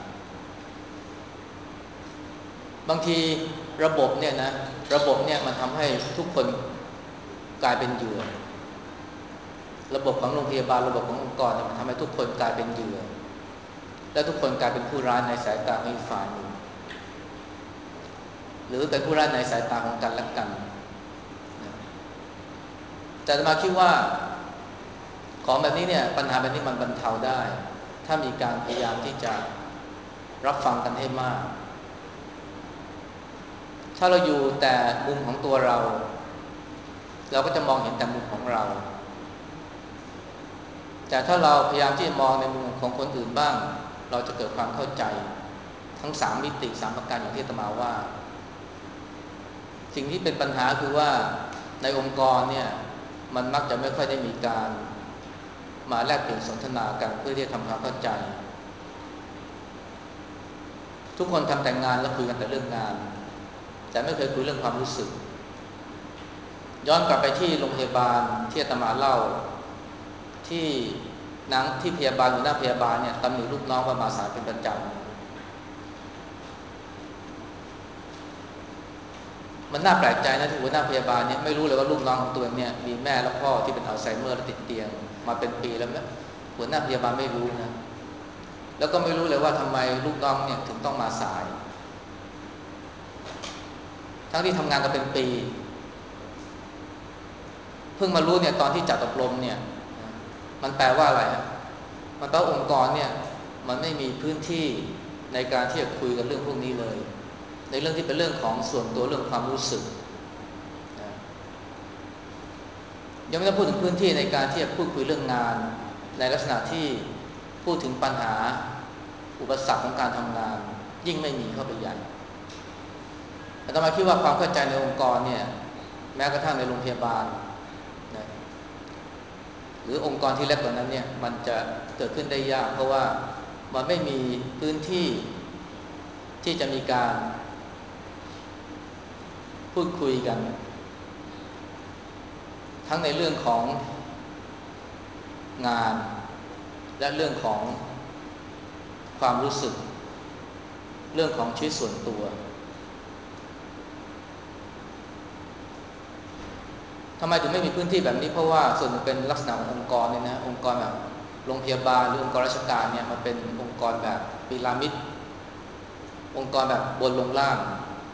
บางทีระบบเนี่ยนะระบบเนี่ยมันทำให้ทุกคนกลายเป็นเหยื่อระบบของโรงพยาบาลระบบขององค์กรเนี่ยมันทำให้ทุกคนกลายเป็นเหยื่อและทุกคนกลายเป็นผู้ร้ายในสายตาของอีกฝ่ายหนึ่งหรือเป็นผู้ร้ายในสายตาของกันและกันแต่มาคิดว่าของแบบนี้เนี่ยปัญหาแบบนี้มันบรรเทาได้ถ้ามีการพยายามที่จะรับฟังกันให้มากถ้าเราอยู่แต่มุมของตัวเราเราก็จะมองเห็นแต่มุมของเราแต่ถ้าเราพยายามที่จะมองในมุมของคนอื่นบ้างเราจะเกิดความเข้าใจทั้งสามมิติสามประการอย่างที่อาตมาว่าสิ่งที่เป็นปัญหาคือว่าในองค์กรเนี่ยมันมักจะไม่ค่อยได้มีการมาแลกเปลี่ยนสนทนากันเพื่อที่จะทำความเข้าใจทุกคนทำแต่งงานแล้วคุยกันแต่เรื่องงานแต่ไม่เคยคุยเรื่องความรู้สึกย้อนกลับไปที่โรงพยาบาลที่อาตมาเล่าที่นางที่พยาบาลหรือหน้าพยาบาลเนี่ยตำหนิลูกน้องว่ามาสายเป็นประจำมันน่าแปลกใจนะที่หัวหน้าพยาบาลเนี่ยไม่รู้เลยว่าลูกน้องของตัวเองเนี่ยมีแม่และพ่อที่เป็นอัลไซเมอร์และติดเตียงมาเป็นปีแล้วนะหัวหน้าพยาบาลไม่รู้นะแล้วก็ไม่รู้เลยว่าทำไมลูกน้องเนี่ยถึงต้องมาสายทั้งที่ทำงานกันเป็นปีพิ่งมารู้เนี่ยตอนที่จัดอบรมเนี่ยมันแปลว่าอะไรมันแปลว่าองค์กรเนี่ยมันไม่มีพื้นที่ในการที่จะคุยกันเรื่องพวกนี้เลยในเรื่องที่เป็นเรื่องของส่วนตัวเรื่องความรู้สึกยังไม่ต้องพูดถึงพื้นที่ในการที่จะพูดคุยเรื่องงานในลักษณะที่พูดถึงปัญหาอุปสรรคของการทำงานยิ่งไม่มีเข้าไปใหญ่อาตมาคิดว่าความเข้าใจในองค์กรเนี่ยแม้กระทั่งในโรงพยาบาลนะหรือองค์กรที่เล็กกว่านั้นเนี่ยมันจะเกิดขึ้นได้ยากเพราะว่ามันไม่มีพื้นที่ที่จะมีการพูดคุยกันทั้งในเรื่องของงานและเรื่องของความรู้สึกเรื่องของชีวิตส่วนตัวทำไมถึงไม่มีพื้นที่แบบนี้เพราะว่าส่วนหนึ่งเป็นลักษณะขององค์กรเนี่ยนะองค์กรแบบโรงพยาบาลหรือองค์กรราชการเนี่ยมันเป็นองค์กรแบบพีระมิดองค์กรแบบบนลงล่าง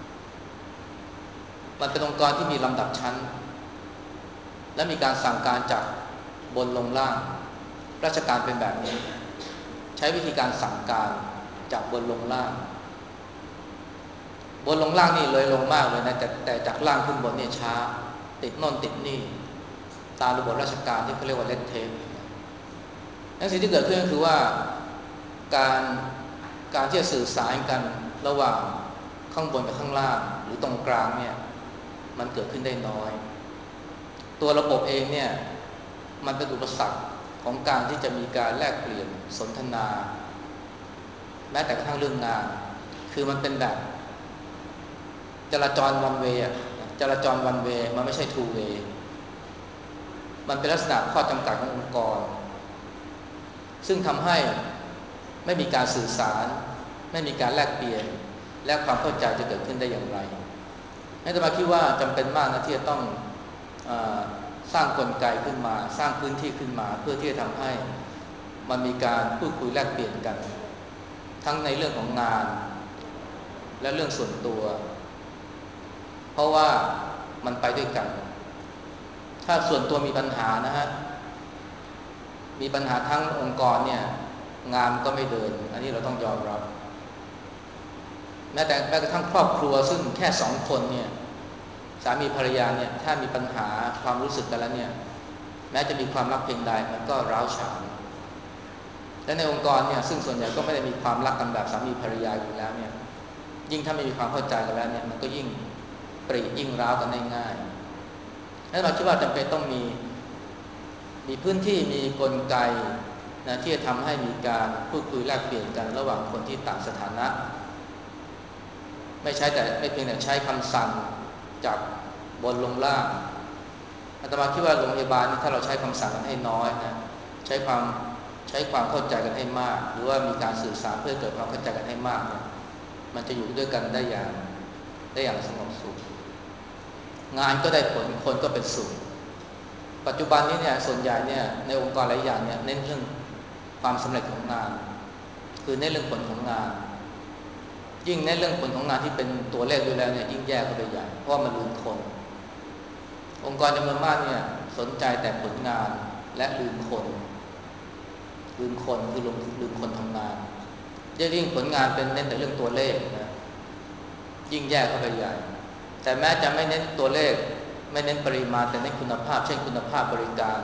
มันเป็นองค์กรที่มีลำดับชั้นและมีการสั่งการจากบนลงล่างราชการเป็นแบบนี้ใช้วิธีการสั่งการจากบนลงล่างบนลงล่างนี่เลยลงมากเลยนะแต่แต่จากล่างขึ้นบนเนี่ยช้าติดโน่นติดนี่ตามระบบราชการที่เขาเรียกว่าเลดเทปนั่นสิ่งที่เกิดขึ้นก็คือว่าการการที่จะสื่อสารกันระหว่างข้างบนกับข้างล่างหรือตรงกลางเนี่ยมันเกิดขึ้นได้น้อยตัวระบบเองเนี่ยมันเป็นอุปสรรคของการที่จะมีการแลกเปลี่ยนสนทนาแม้แต่กระทั่งเรื่องงานคือมันเป็นแบบจราจรวันเวย์จราจรวันเวย์มันไม่ใช่ทูเวย์มันเป็นลักษณะข้อจำกัดขององค์กรซึ่งทำให้ไม่มีการสื่อสารไม่มีการแลกเปลี่ยนและความเข้าใจจะเกิดขึ้นได้อย่างไรอาตมาคิดว่าจำเป็นมากนะที่จะต้องเอ่อสร้างกลไกขึ้นมาสร้างพื้นที่ขึ้นมาเพื่อที่จะทำให้มันมีการพูดคุยแลกเปลี่ยนกันทั้งในเรื่องของงานและเรื่องส่วนตัวเพราะว่ามันไปด้วยกันถ้าส่วนตัวมีปัญหานะฮะมีปัญหาทั้งองค์กรเนี่ยงานก็ไม่เดินอันนี้เราต้องยอมรับแม้แต่แม้กระทั่งครอบครัวซึ่งแค่สองคนเนี่ยสามีภรรยาเนี่ยถ้ามีปัญหาความรู้สึกกันแล้วเนี่ยแม้จะมีความรักเพียงใดมันก็ร้าวฉานและในองค์กรเนี่ยซึ่งส่วนใหญ่ก็ไม่ได้มีความรักกันแบบสามีภรรยาอยู่แล้วเนี่ยยิ่งถ้าไม่มีความเข้าใจกันแล้วเนี่ยมันก็ยิ่งปริยิ่งร้าวกันได้ง่ายและเราคิดว่าจำเป็นต้องมีมีพื้นที่มีกลไกนะที่จะทำให้มีการพูดคุยแลกเปลี่ยนกันระหว่างคนที่ต่างสถานะไม่ใช่แต่ไม่เพียงแต่ใช้คำสั่งจากบนลงล่างอาตมาคิดว่าโรงพยาบาลนี่ถ้าเราใช้คำสั่งกันให้น้อยนะใช้ความใช้ความเข้าใจกันให้มากหรือว่ามีการสื่อสารเพื่อเกิดความเข้าใจกันให้มากเนี่ยมันจะอยู่ด้วยกันได้อย่างได้อย่างสงบสุขงานก็ได้ผลคนก็เป็นสุขปัจจุบันนี้เนี่ยส่วนใหญ่เนี่ยในองค์กรหลายอย่างเนี่ยเน้นเรื่องความสำเร็จของงานคือเน้นเรื่องผลของงานยิ่งเน้นเรื่องผลของงานที่เป็นตัวเลขด้วยแล้วเนี่ยยิ่งแย่เข้าไปใหญ่เพราะมันลืมคนองค์กรจำนวนมากเนี่ยสนใจแต่ผลงานและลืมคนลืมคนคือลืมลืมคนทำงานยิ่งผลงานเป็นเน้นแต่เรื่องตัวเลขนะยิ่งแย่เข้าไปใหญ่แต่แม้จะไม่เน้นตัวเลขไม่เน้นปริมาณแต่เน้นคุณภาพเช่นคุณภาพบริการ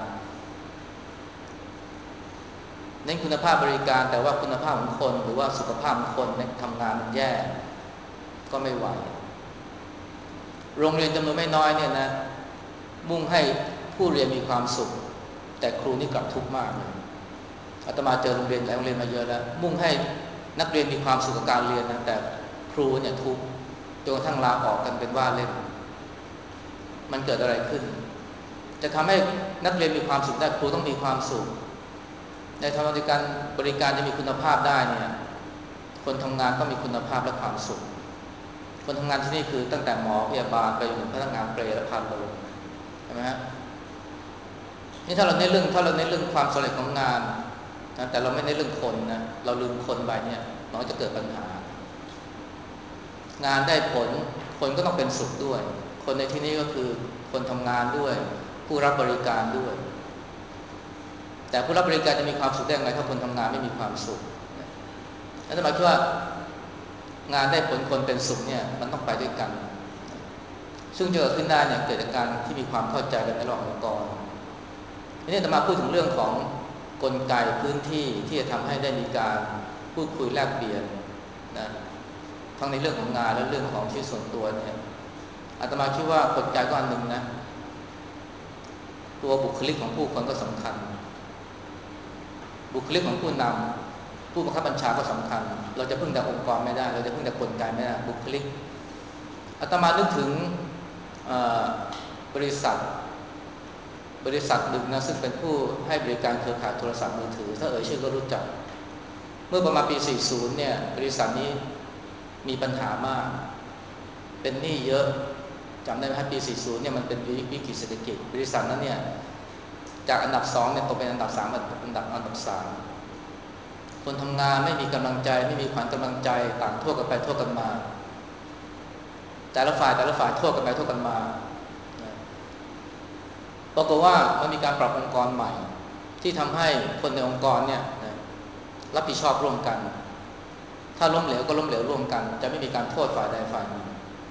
เน้นคุณภาพบริการแต่ว่าคุณภาพของคนหรือว่าสุขภาพของคนในทำงานมันแย่ก็ไม่ไหวโรงเรียนจำนวนไม่น้อยเนี่ยนะมุ่งให้ผู้เรียนมีความสุขแต่ครูนี่กลับทุกข์มากเลยอาตมาเจอโรงเรียนหลายโรงเรียนมาเยอะแล้วมุ่งให้นักเรียนมีความสุขกับการเรียนนะแต่ครูเนี่ยทุกข์จนกระทั่งลาออกกันเป็นว่าเล่นมันเกิดอะไรขึ้นจะทำให้นักเรียนมีความสุขได้ครูต้องมีความสุขในทางบริการบริการจะมีคุณภาพได้เนี่ยคนทำงานต้องมีคุณภาพและความสุขคนทำงานที่นี่คือตั้งแต่หมอพยาบาลไปจนถึงพนักงานเปรย์และพาโรงใช่ไหมฮะนี่ถ้าเราเน้นเรื่องถ้าเราเน้นเรื่องความสำเร็จของงานนะแต่เราไม่เน้นเรื่องคนนะเราลืมคนไปเนี่ยมันก็จะเกิดปัญหางานได้ผลคนก็ต้องเป็นสุขด้วยคนในที่นี้ก็คือคนทำงานด้วยผู้รับบริการด้วยแต่ผู้รับบริการจะมีความสุขได้ยังไงถ้าคนทำงานไม่มีความสุขนั่นหมายความว่างานได้ผลคนเป็นสุขเนี่ยมันต้องไปด้วยกันซึ่งจะเกิดขึ้นได้เนี่ยเกิดจากการที่มีความเข้าใจกันในระหว่างองค์กรทีนี้จะมาพูดถึงเรื่องของกลไกพื้นที่ที่จะทำให้ได้มีการพูดคุยแลกเปลี่ยนนะทั้งในเรื่องของงานและเรื่องของชีวิตส่วนตัวเนี่ยอาตมาคิดว่ากลไกก็อันหนึ่งนะตัวบุคลิกของผู้คนก็สำคัญบุคลิกของผู้นำผู้บังคับบัญชาก็สำคัญเราจะพึ่งแต่องค์กรไม่ได้เราจะพึ่งแต่กลไกไม่ได้บุคลิกอาตมานึกถึงบริษัทบริษัทหนึ่งนะซึ่งเป็นผู้ให้บริการเครือข่ายโทรศัพท์มือถือถ้าเอ่ยชื่อก็รู้จักเมื่อประมาณปีสี่สิบเนี่ยบริษัทนี้มีปัญหามากเป็นหนี้เยอะจำได้ไหมครับปีสี่สิบเนี่ยมันเป็นวิกฤตเศรษฐกิจบริษัทนั้นเนี่ยจากอันดับสองเนี่ยตกเป็นอันดับสามอันดับอันดับสามคนทำงานไม่มีกำลังใจไม่มีขวัญกำลังใจต่างโทษกันไปโทษกันมาแต่ละฝ่ายแต่ละฝ่ายโทษกันไปโทษกันมาปรากฏว่ามันมีการปรับองค์กรใหม่ที่ทำให้คนในองค์กรเนี่ยรับผิดชอบร่วมกันถ้าล้มเหลวก็ล้มเหลวร่วมกันจะไม่มีการโทษฝ่ายใดฝ่ายหนึ่ง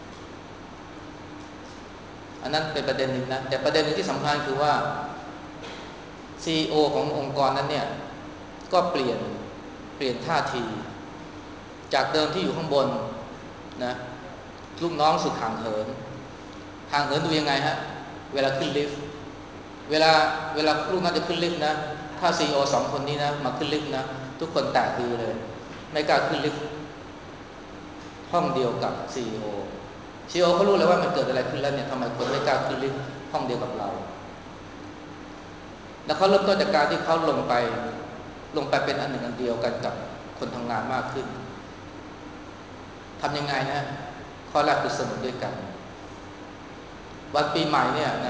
อันนั้นเป็นประเด็นหนึ่งนะแต่ประเด็นหนึ่งที่สำคัญคือว่า ซี อี โอ ขององค์กรนั้นเนี่ยก็เปลี่ยนเปลี่ยนท่าทีจากเดิมที่อยู่ข้างบนนะลูกน้องสุดห่างเหินห่างเหินดูยังไงฮะเวลาขึ้นลิฟต์เวลาเวลาลูกน้องจะขึ้นลิฟต์นะถ้า ซี อี โอ สองคนนี้นะมาขึ้นลิฟต์นะทุกคนแตกคือเลยไม่กล้าขึ้นลิฟต์ห้องเดียวกับ ซี อี โอ ซี อี โอ เขารู้เลยว่ามันเกิดอะไรขึ้นแล้วเนี่ยทำไมคนไม่กล้าขึ้นลิฟต์ห้องเดียวกับเราแล้วเขาเริ่มต้นจากการที่เขาลงไปลงไปเป็นอันหนึ่งอันเดียวกันกับคนทำงานมากขึ้นทำยังไงนะข้อแรกคือสนุกด้วยกันวันปีใหม่เนี่ยนะ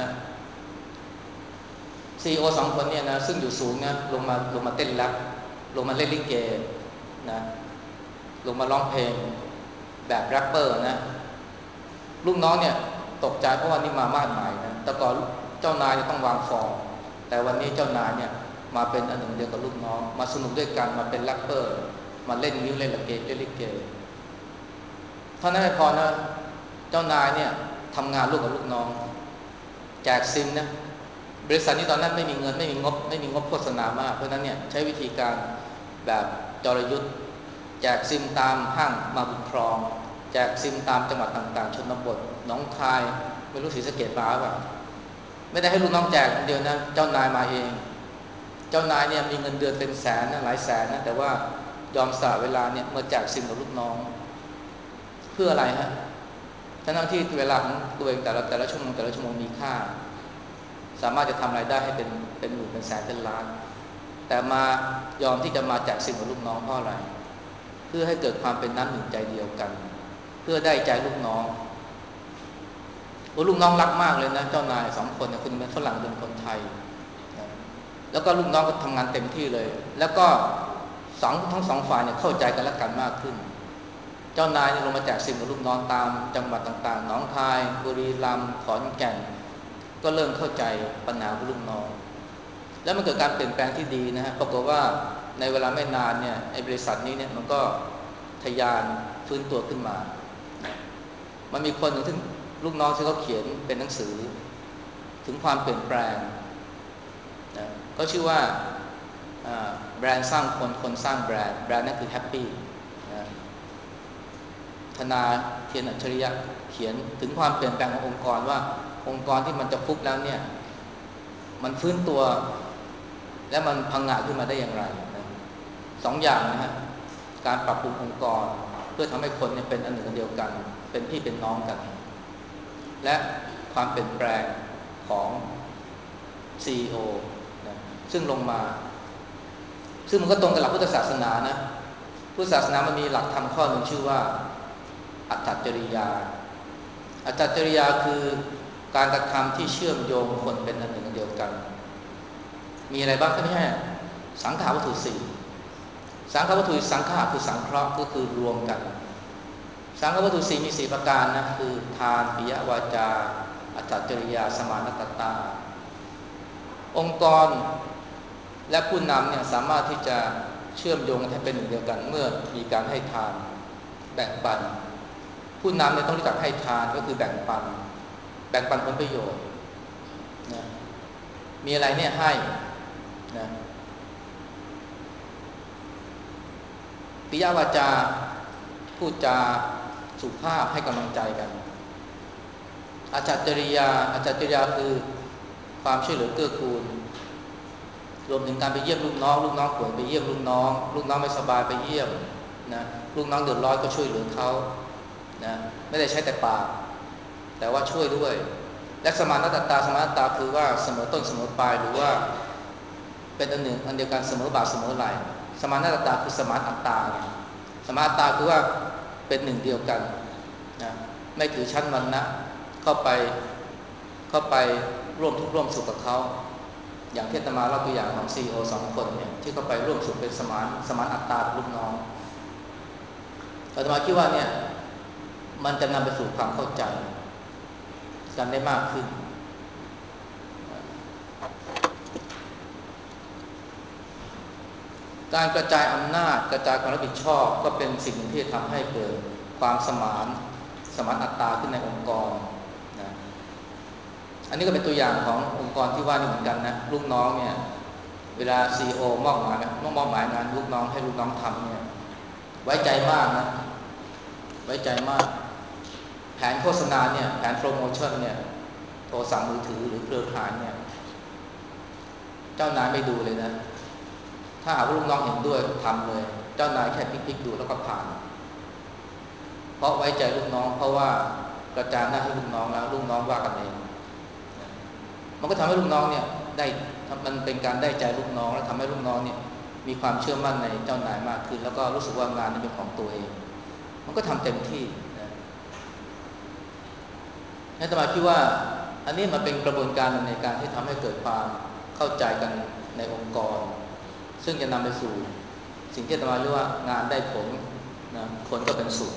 ซี อี โอ สองคนเนี่ยนะซึ่งอยู่สูงนะลงมาลงมาเต้นแรปลงมาเล่นลิเกนะลงมาร้องเพลงแบบแรปเปอร์นะลูกน้องเนี่ยตกใจเพราะว่านี่มามาดหมายนะแต่ก่อนเจ้านายต้องวางฟอร์มแต่วันนี้เจ้านายเนี่ยมาเป็นอันหนึ่งเดียวกับลูกน้องมาสนุกด้วยกันมาเป็นแรปเปอร์มาเล่นนิ้วเล่นละเกเล่นลิเกเท่านั้นไม่พอนะเจ้านายเนี่ยทำงานร่วมกับลูกน้องแจกซิมนะบริษัทนี้ตอนนั้นไม่มีเงินไม่มีงบไม่มีงบโฆษณามากเพราะนั้นเนี่ยใช้วิธีการแบบจรยุทธ์แจกซิมตามห้างมาบุญครองแจกซิมตามจังหวัดต่างๆชนบทหนองคายไม่รู้ศรีสะเกษมาป่ะไม่ได้ให้ลูกน้องแจกคนเดียวนะเจ้านายมาเองเจ้านายเนี่ยมีเงินเดือนเป็นแสนนะหลายแสนนะแต่ว่ายอมสละเวลาเนี่ยมาแจกซิมกับลูกน้องเพื่ออะไรฮะทั้งที่เวลาของตัวเองแต่ละแต่ละชั่วโมงแต่ละชั่วโมงมีค่าสามารถจะทำรายได้ให้เป็นเป็นหมื่นเป็นแสนเป็นล้านแต่มายอมที่จะมาแจกซิมกับลูกน้องเพราะอะไรเพื่อให้เกิดความเป็นน้ำหนึ่งใจเดียวกันเพื่อได้ใจลูกน้องโอ้ลูกน้องรักมากเลยนะเจ้านายสองคนเนี่ยคนเป็นฝรั่งเป็นคนไทยนะแล้วก็ลูกน้องก็ทำงานเต็มที่เลยแล้วก็สองทั้งสองฝ่ายเนี่ยเข้าใจกันและกันมากขึ้นเจ้านายเนี่ยลงมาแจกซิมกับลูกน้องตามจังหวัดต่างๆหนองคายบุรีรัมย์ขอนแก่นก็เริ่มเข้าใจปัญหาของลูกน้องแล้วมันเกิดการเปลี่ยนแปลงที่ดีนะฮะปรากฏว่าในเวลาไม่นานเนี่ยไอ้บริษัทนี้เนี่ยมันก็ทะยานฟื้นตัวขึ้นมามันมีคนหนึ่งที่ลูกน้องที่เขาเขียนเป็นหนังสือถึงความเปลี่ยนแปลงนะเขาชื่อว่าแบรนด์สร้างคนคนสร้างแบรนด์แบรนด์นั่นคือแฮปปี้นะธนาเทียนอัจฉริยะเขียนถึงความเปลี่ยนแปลงขององค์กรว่าองค์กรที่มันจะฟุบแล้วเนี่ยมันฟื้นตัวและมันพังงาขึ้นมาได้อย่างไรนะสองอย่างนะฮะการปรับปรุงองค์กรเพื่อทำให้คนเนี่ยเป็นอันหนึ่งอันเดียวกันเป็นพี่เป็นน้องกันและความเปลี่ยนแปลงของ ซี อี โอ นะซึ่งลงมาซึ่งมันก็ตรงกับหลักพุทธศาสนานะพุทธศาสนามันมีหลักธรรมข้อหนึ่งชื่อว่าอัตตจริยาอัตตจริยาคือการกระทำที่เชื่อมโยงคนเป็นอันหนึ่งอันเดียวกันมีอะไรบ้างก็ไม่ใช่สังขารวัตถุสี่สังขารวัตถุสังขารคือสังเคราะห์ก็คือรวมกันสังขารวัตถุสี่มีสี่ประการนะคือทานปิยวาจาอัตตจริยาสมานตตาองค์กรและผู้นำเนี่ยสามารถที่จะเชื่อมโยงให้เป็นหนึ่งเดียวกันเมื่อมีการให้ทานแบ่งปันผู้นำเนี่ยต้องรู้จักให้ทานก็คือแบ่งปันแบ่งปันผลประโยชน์นะมีอะไรเนี่ยให้นะปิยวาจาพูดจาสุภาพให้กำลังใจกันอาจารย์จริยาอาจารย์จริยาคือความช่วยเหลือเกื้อกูลรวมถึงการไปเยี่ยมลูกน้องลูกน้องป่วยไปเยี่ยมลูกน้องลูกน้องไม่สบายไปเยี่ยมนะลูกน้องเดือดร้อนก็ช่วยเหลือเขานะไม่ได้ใช้แต่ปากแต่ว่าช่วยด้วยและสมานตตาสมานตตาคือว่าเสมอต้นเสมอปลายหรือว่าเป็นอันหนึ่งอันเดียวกันเสมอบาทเสมอไหลสมานตตาคือสมานอัตตาไงสมานอัตตาคือว่าเป็นหนึ่งเดียวกันนะไม่ถือชั้นวรรณะเข้าไปเข้าไปร่วมทุกข์ร่วมสุขกับเขาอย่างที่อาตมาเล่าตัวอย่างของ ซี อี โอ สองคนเนี่ยที่เข้าไปร่วมสุขเป็นสมานสมานอัตตากับลูกน้องอาตมาคิดว่าเนี่ยมันจะนำไปสู่ความเข้าใจกันได้มากขึ้นการกระจายอำนาจกระจายความรับผิดชอบก็เป็นสิ่งที่ทำให้เกิดความสมานสมานอัตตาขึ้นในองค์กรนะอันนี้ก็เป็นตัวอย่างขององค์กรที่ว่านี่เหมือนกันนะลูกน้องเนี่ยเวลา ซี อี โอ มอบหมายมอบหมายงานลูกน้องให้ลูกน้องทำเนี่ยไว้ใจมากนะไว้ใจมากแผนโฆษณาเนี่ยแผนโปรโมชั่นเนี่ยโทรศัพท์มือถือหรือเครือข่ายเนี่ยเจ้านายไม่ดูเลยนะถ้าหากว่าลูกน้องเห็นด้วยทำเลยเจ้านายแค่พลิกๆดูแล้วก็ผ่านเพราะไว้ใจลูกน้องเพราะว่ากระจายหน้าให้ลูกน้องแล้วลูกน้องว่ากันเองมันก็ทำให้ลูกน้องเนี่ยได้มันเป็นการได้ใจลูกน้องและทำให้ลูกน้องเนี่ยมีความเชื่อมั่นในเจ้านายมากขึ้นแล้วก็รู้สึกว่างานนี้เป็นของตัวเองมันก็ทำเต็มที่นะอาตมาคิดว่าอันนี้มันเป็นกระบวนการในการที่ทำให้เกิดความเข้าใจกันในองค์กรซึ่งจะนำไปสู่สิ่งที่อาตมาเรียกว่างานได้ผลนะคนก็เป็นสุข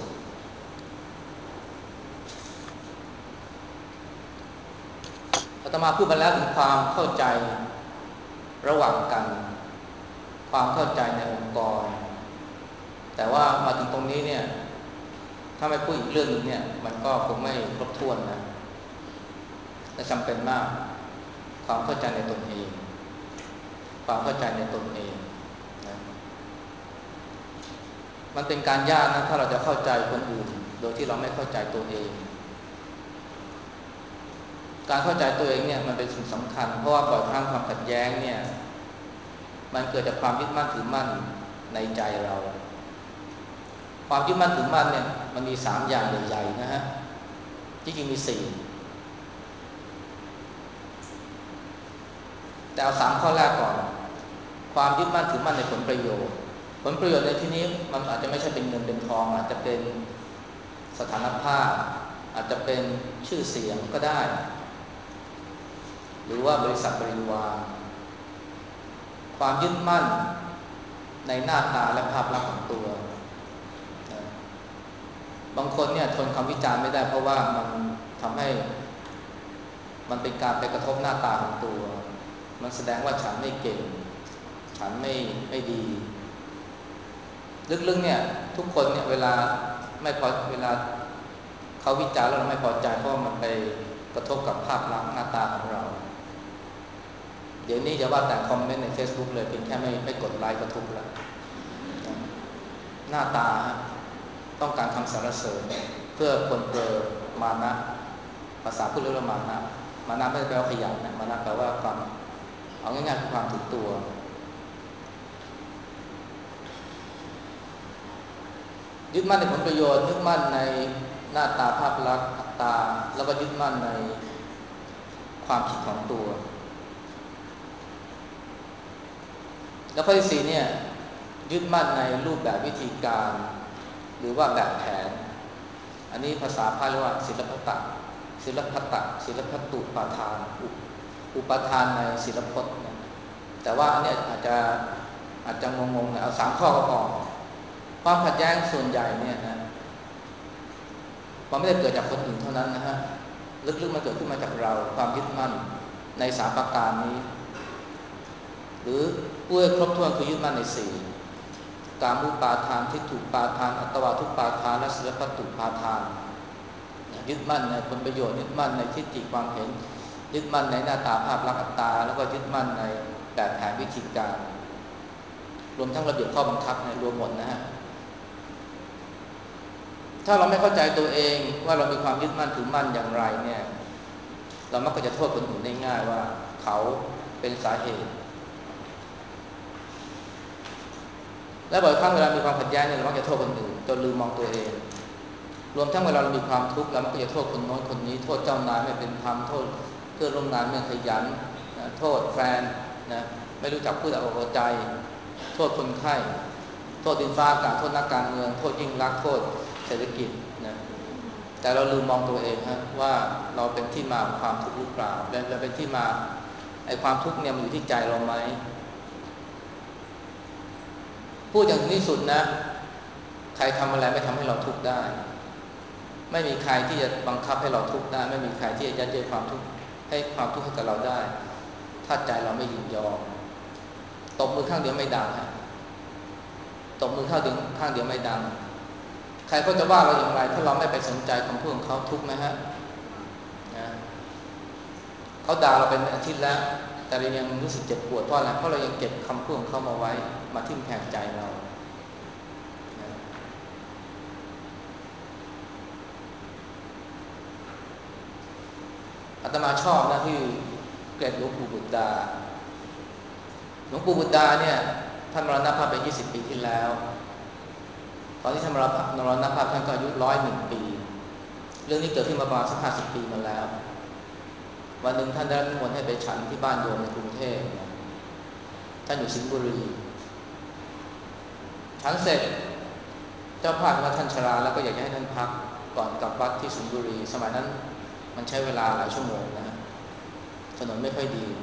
อาตมาพูดไปแล้วถึงความเข้าใจระหว่างกันความเข้าใจในองค์กรแต่ว่ามาถึงตรงนี้เนี่ยถ้าไม่พูดอีกเรื่องนึงเนี่ยมันก็คงไม่ครบถ้วนนะและจำเป็นมากความเข้าใจในตนเองความเข้าใจในตนเองนะมันเป็นการยากนะถ้าเราจะเข้าใจคนอื่นโดยที่เราไม่เข้าใจตัวเองการเข้าใจตัวเองเนี่ยมันเป็นสิ่งสำคัญเพราะว่าบ่อยครั้งความขัดแย้งเนี่ยมันเกิดจากความยึดมั่นถือมั่นในใจเราความยึดมั่นถือมั่นเนี่ยมันมีสามอย่างใหญ่ๆนะฮะที่จริงมีสี่แต่เอาสามข้อแรกก่อนความยึดมั่นถือมั่นในผลประโยชน์ผลประโยชน์ในที่นี้มันอาจจะไม่ใช่เป็นเงินเป็นทองอาจจะเป็นสถานภาพอาจจะเป็นชื่อเสียงก็ได้หรือว่าบริษัทบริวารความยึดมั่นในหน้าตาและภาพลักษณ์ของตัวบางคนเนี่ยทนคำวิจารณ์ไม่ได้เพราะว่ามันทำให้มันเป็นการไปกระทบหน้าตาของตัวมันแสดงว่าฉันไม่เก่งฉันไม่ไม่ดีลึกๆเนี่ยทุกคนเนี่ยเวลาไม่พอเวลาเขาวิจารณ์แล้วเราไม่พอใจเพราะมันไปกระทบกับภาพลักษณ์หน้าตาของเราเดี๋ยวนี้อย่าว่าแต่คอมเมนต์ใน Facebook เลยเพียงแค่ไม่ไม่กดไลค์ก็ทุกข์แล้วหน้าตาต้องการคำสรรเสริญเพื่อคนเกิดมานะภาษาพูดเรื่องมานะมานะไม่ได้แปลว่าขยันนะมานะแปลว่าความเอาง่ายๆคือความถือตัวยึดมั่นในผลประโยชน์ยึดมั่นในหน้าตาภาพลักษณ์อัตตาแล้วก็ยึดมั่นในความคิดของตัวแล้วข้อที่สี่เนี่ยยึดมั่นในรูปแบบวิธีการหรือว่าแบบแผนอันนี้ภาษาพาลีเรียกว่าศิลปตะศิลปตะศิลปตุปาทานอุปทานในศิลปต์เนี่ยแต่ว่าอันนี้อาจจะอาจจะงงๆนะเอาสามข้อก็พอความขัดแย้งส่วนใหญ่เนี่ยนะมันไม่ได้เกิดจากคนอื่นเท่านั้นนะฮะลึกๆมันเกิดขึ้นมาจากเราความยึดมั่นในสามประการนี้หรือพูดให้ครบถ้วนคือยึดมั่นในสี่กามุปาทานทิฏฐุปาทานอัตวาทุปาทานและศีลพัตตุปาทานยึดมั่นในผลประโยชน์ยึดมั่นในทิฏฐิความเห็นยึดมั่นในหน้าตาภาพลักษณ์อัตตาแล้วก็ยึดมั่นในแบบแผนวิธีการรวมทั้งระเบียบข้อบังคับในรวมหมดนะฮะถ้าเราไม่เข้าใจตัวเองว่าเรามีความยึดมั่นถือมั่นอย่างไรเนี่ยเรามักจะโทษคนอื่นได้ง่ายว่าเขาเป็นสาเหตุและบ่อยครั้งเวลามีความขัดแย้งเนี่ยเรามักจะโทษคนอื่นจนลืมมองตัวเองรวมทั้งเวลาเรามีความทุกข์เรามักจะโทษคนโน้นคนนี้โทษเจ้านายไม่เป็นธรรมโทษเพื่อนร่วมงานไม่ขยันนะโทษแฟนนะไม่รู้จักพูดเอาอกเอาใจโทษคนไข้โทษดินฟ้าอากาศโทษนักการเมืองโทษยิ่งรักษณ์โทษเศรษฐกิจนะแต่เราลืมมองตัวเองฮะว่าเราเป็นที่มาของความทุกข์หรือเปล่าและเราเป็นที่มาไอ้ความทุกข์เนี่ยมันอยู่ที่ใจเราไหมพูดอย่างที่สุดนะใครทำอะไรไม่ทำให้เราทุกข์ได้ไม่มีใครที่จะบังคับให้เราทุกข์ได้ไม่มีใครที่จะยัดเยียดความทุกข์ให้ความทุกข์ให้กับเราได้ถ้าใจเราไม่ยินยอมตบมือข้างเดียวไม่ดังฮะตบมือข้างเดียวข้างเดียวไม่ดังใครก็จะว่าเราอย่างไรถ้าเราไม่ไปสนใจคำพูดของเขาทุกข์ไหมฮะนะเขาด่าเราเป็นอาทิตย์แล้วแต่เรายังรู้สึกเจ็บปวดเพราะอะไรเพราะเรายังเก็บคำพูดของเขามาไว้มาทิ่มแทงใจเรานะอาตมาชอบนะที่เกรดหลวงปู่บุตรดาหลวงปู่บุตรดาเนี่ยท่านมรณภาพไปยี่สิบปีที่แล้วตอนที่ท่านมรณภาพมรณภาพท่านก็อายุร้อยหนึ่งปีเรื่องนี้เกิดขึ้นมาประมาณสักห้าสิบปีมาแล้ววันหนึ่งท่านได้รับนิมนต์ให้ไปฉันที่บ้านโยมในกรุงเทพท่านอยู่สิงห์บุรีฉันเสร็จเจ้าภาพว่าท่านชราแล้วก็อยากจะให้ท่านพักก่อนกลับวัดที่สิงห์บุรีสมัยนั้นมันใช้เวลาหลายชั่วโมงนะถนนไม่ค่อยดี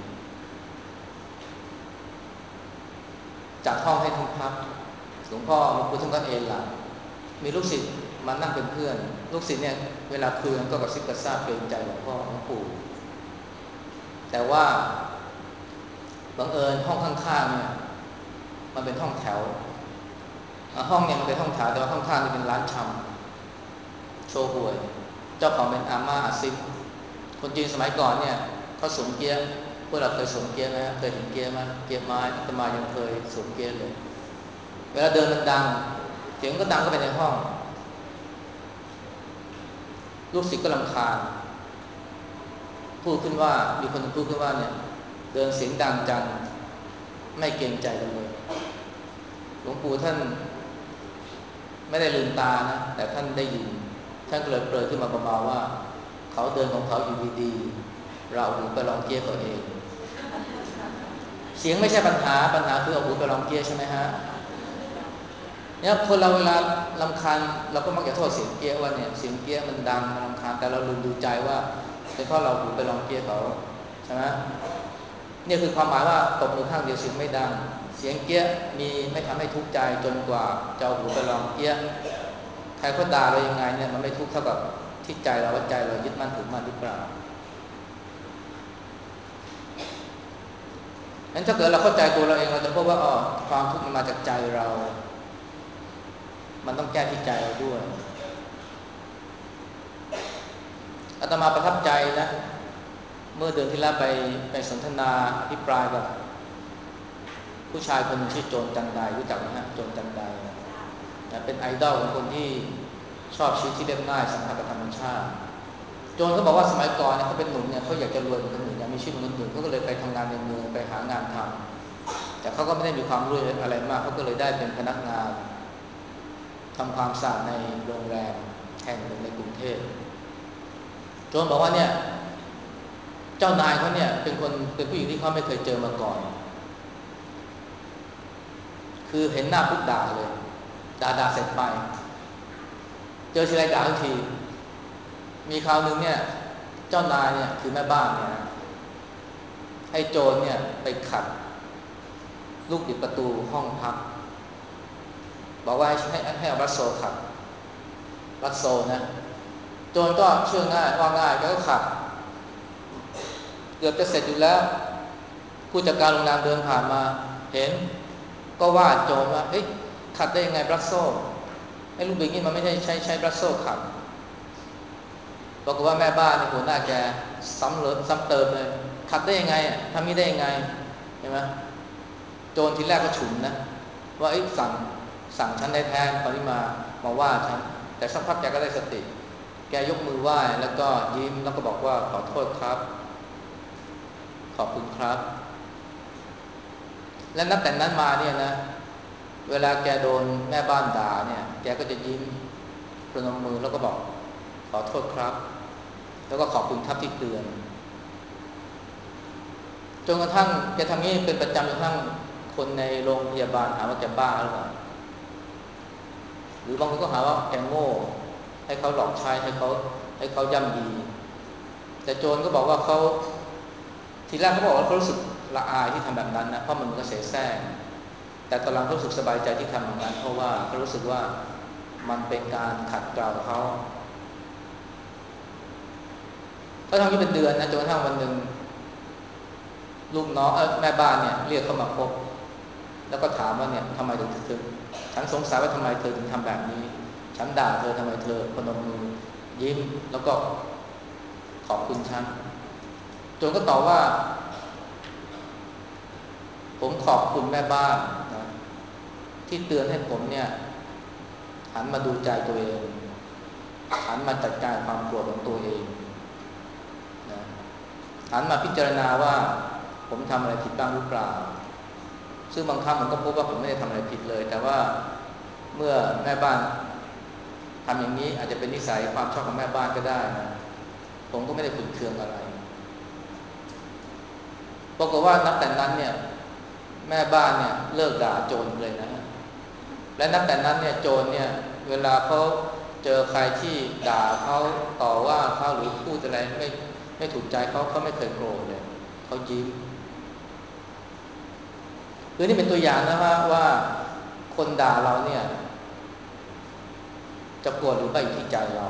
จัดห้องให้ท่านพักหลวงพ่อหลวงปู่ท่านก็เอนหลังมีลูกศิษย์มานั่งเป็นเพื่อนลูกศิษย์เนี่ยเวลาคุยกันก็กระซิบกระซาบเกรงใจหลวงพ่อหลวงปู่แต่ว่าบังเอิญห้องข้างๆเนี่ยมันเป็นห้องแถวห้องเนี่ยมันเป็นห้องแถวแต่ว่าข้างๆนี่เป็นร้านชำโชห่วยเจ้าของเป็นอาม่าอาซิฟคนจีนสมัยก่อนเนี่ยเขาสวมเกี๊ยะพวกเราเคยสวมเกี๊ยะไหมเคยเห็นเกี๊ยะไหมเกี๊ยะไม้อาตมายังเคยสวมเกี๊ยะเลยเวลาเดินมันดังเสียงก็ดังเข้าไปในห้องลูกศิษย์ก็รำคาญพูดขึ้นว่ามีคนพูดขึ้นว่าเนี่ยเดินเสียงดังจังไม่เกรงใจกันเลยหลวงปู่ท่านไม่ได้ลืมตานะแต่ท่านได้ยินท่านก็เลยเปรยขึ้นมาเบาๆว่าเขาเดินของเขาอยู่ดีๆเราหูไปลองเกี๊ยตัวเองเสียงไม่ใช่ปัญหาปัญหาคือเอาหูไปลองเกี๊ยใช่ไหมฮะเนี่ยคนเราเวลารำคาญเราก็มักจะโทษเสียงเกี๊ยว่าเนี่ยเสียงเกี๊ยมันดังรำคาญแต่เราลืมดูใจว่าเป็นเพราะเราหูไปลองเกี๊ยเขาใช่ไหมนี่คือความหมายว่าตบมือข้างเดียวเสียงไม่ดังเสียงเกี๊ยมีไม่ทำให้ทุกข์ใจจนกว่าจะเอาหูไปลองเกี๊ยใครก็ด่าเรายังไงเนี่ยมันไม่ทุกข์เท่ากับที่ใจเราว่าใจเรายึดมั่นถือมั่นหรือเปล่างั้นถ้าเกิดเราเข้าใจตัวเราเองเราจะพบว่าอ๋อความทุกข์มันมาจากใจเรามันต้องแก้ที่ใจเราด้วยอาตมาประทับใจนะเมื่อเดือนที่แล้วไปไปสนทนาอภิปรายกับผู้ชายคนหนึ่งชื่อโจรจันไดรู้จักไหมฮะโจรจันไดเป็นไอดอลของคนที่ชอบชีวิตที่เรียบง่ายสัมพันธ์กับธรรมชาติโจรเขาบอกว่าสมัยก่อนเนี่ยเขาเป็นหนุ่มเนี่ยเขาอยากจะรวยเหมือนคนอื่นอยากมีชีวิตเหมือนคนอื่นเขาก็เลยไปทำงานในเมืองไปหางานทำแต่เขาก็ไม่ได้มีความรู้อะไรมากเขาก็เลยได้เป็นพนักงานทำความสะอาดในโรงแรมแห่งหนึ่งในกรุงเทพโจรบอกว่าเนี่ยเจ้านายเขาเนี่ยเป็นคนเป็นผู้หญิงที่เขาไม่เคยเจอมาก่อนคือเห็นหน้าปุ๊บด่าเลยด่าด่าเสร็จไปเจอทีไรด่าทุกทีมีคราวหนึ่งเนี่ยเจ้านายเนี่ยคือแม่บ้านเนี่ยให้โจรเนี่ยไปขัดลูกบิดประตูห้องพักบอกว่าให้ให้ให้เอารัสโซขัดรัสโซนะโจรก็เชื่อง่ายว่าง่ายก็ขัดเกือบจะเสร็จอยู่แล้วผู้จัดการโรงแรมเดินผ่านมาเห็นก็ว่าโจรว่าเฮ้ยขัดได้ยังไงบรัสโซ่ไอ้ลูกบิดนี่มันไม่ใช่ใช้ใช้บรัสโซ่ขัดบอกว่าแม่บ้านในหัวหน้าแกซ้ำเลยซ้ำเติมเลยขัดได้ยังไงอ่ะทำนี้ได้ยังไงเห็นไหมโจรทีแรกก็ฉุนนะว่าไอ้สั่งสั่งฉันได้แทนตอนที่มามาว่าฉันแต่สักพักแกก็ได้สติแกยกมือไหว้แล้วก็ยิ้มแล้วก็บอกว่าขอโทษครับขอบคุณครับและนับแต่นั้นมาเนี่ยนะเวลาแกโดนแม่บ้านด่าเนี่ยแกก็จะยิ้มประนมมือแล้วก็บอกขอโทษครับแล้วก็ขอบคุณครับที่เตือนจนกระทั่งแกทำนี้เป็นประจำจนกระทั่งคนในโรงพยาบาลหาว่าแกบ้าหรือเปล่าหรือบางคนก็หาว่าแกโง่ให้เขาหลอกใช้ให้เขาให้เขาย่ำยีแต่โจรก็บอกว่าเขาทีแรกเขาบอกว่าเขารู้สึกละอายที่ทำแบบนั้นนะเพราะมันก็เสแสร้งแต่ตอนหลังเขารู้สึกสบายใจที่ทำแบบนั้นเพราะว่าเขารู้สึกว่ามันเป็นการขัดเกลาเขาเขาทำนี้เป็นเดือนนะจนกระทั่งวันหนึ่งลูกน้องเออแม่บ้านเนี่ยเรียกเขามาพบแล้วก็ถามว่าเนี่ยทำไมถึงถึงฉันสงสัยว่าทำไมเธอถึงทำแบบนี้ฉันด่าเธอทำไมเธอพนมมือยิ้มแล้วก็ขอบคุณฉันโจนก็ตอบว่าผมขอบคุณแม่บ้านนะที่เตือนให้ผมเนี่ยหันมาดูใจตัวเองหันมาจัดการความโกรธของตัวเองนะหันมาพิจารณาว่าผมทำอะไรผิดบ้างหรือเปล่าซึ่งบางครั้งผมก็พบว่าผมไม่ได้ทำอะไรผิดเลยแต่ว่าเมื่อแม่บ้านทำอย่างนี้อาจจะเป็นนิสัยความชอบของแม่บ้านก็ได้นะผมก็ไม่ได้ขุ่นเคืองอะไรปรากฏว่านับแต่นั้นเนี่ยแม่บ้านเนี่ยเลิกด่าโจรเลยนะและนับแต่นั้นเนี่ยโจรเนี่ยเวลาเขาเจอใครที่ด่าเขาต่อว่าเขาหรือพูดอะไรไม่ไม่ถูกใจเขาเขาไม่เคยโกรธเลยเขายิ้มคือนี่เป็นตัวอย่างนะว่าว่าคนด่าเราเนี่ยจะโกรธหรือไม่อยู่ที่ใจเรา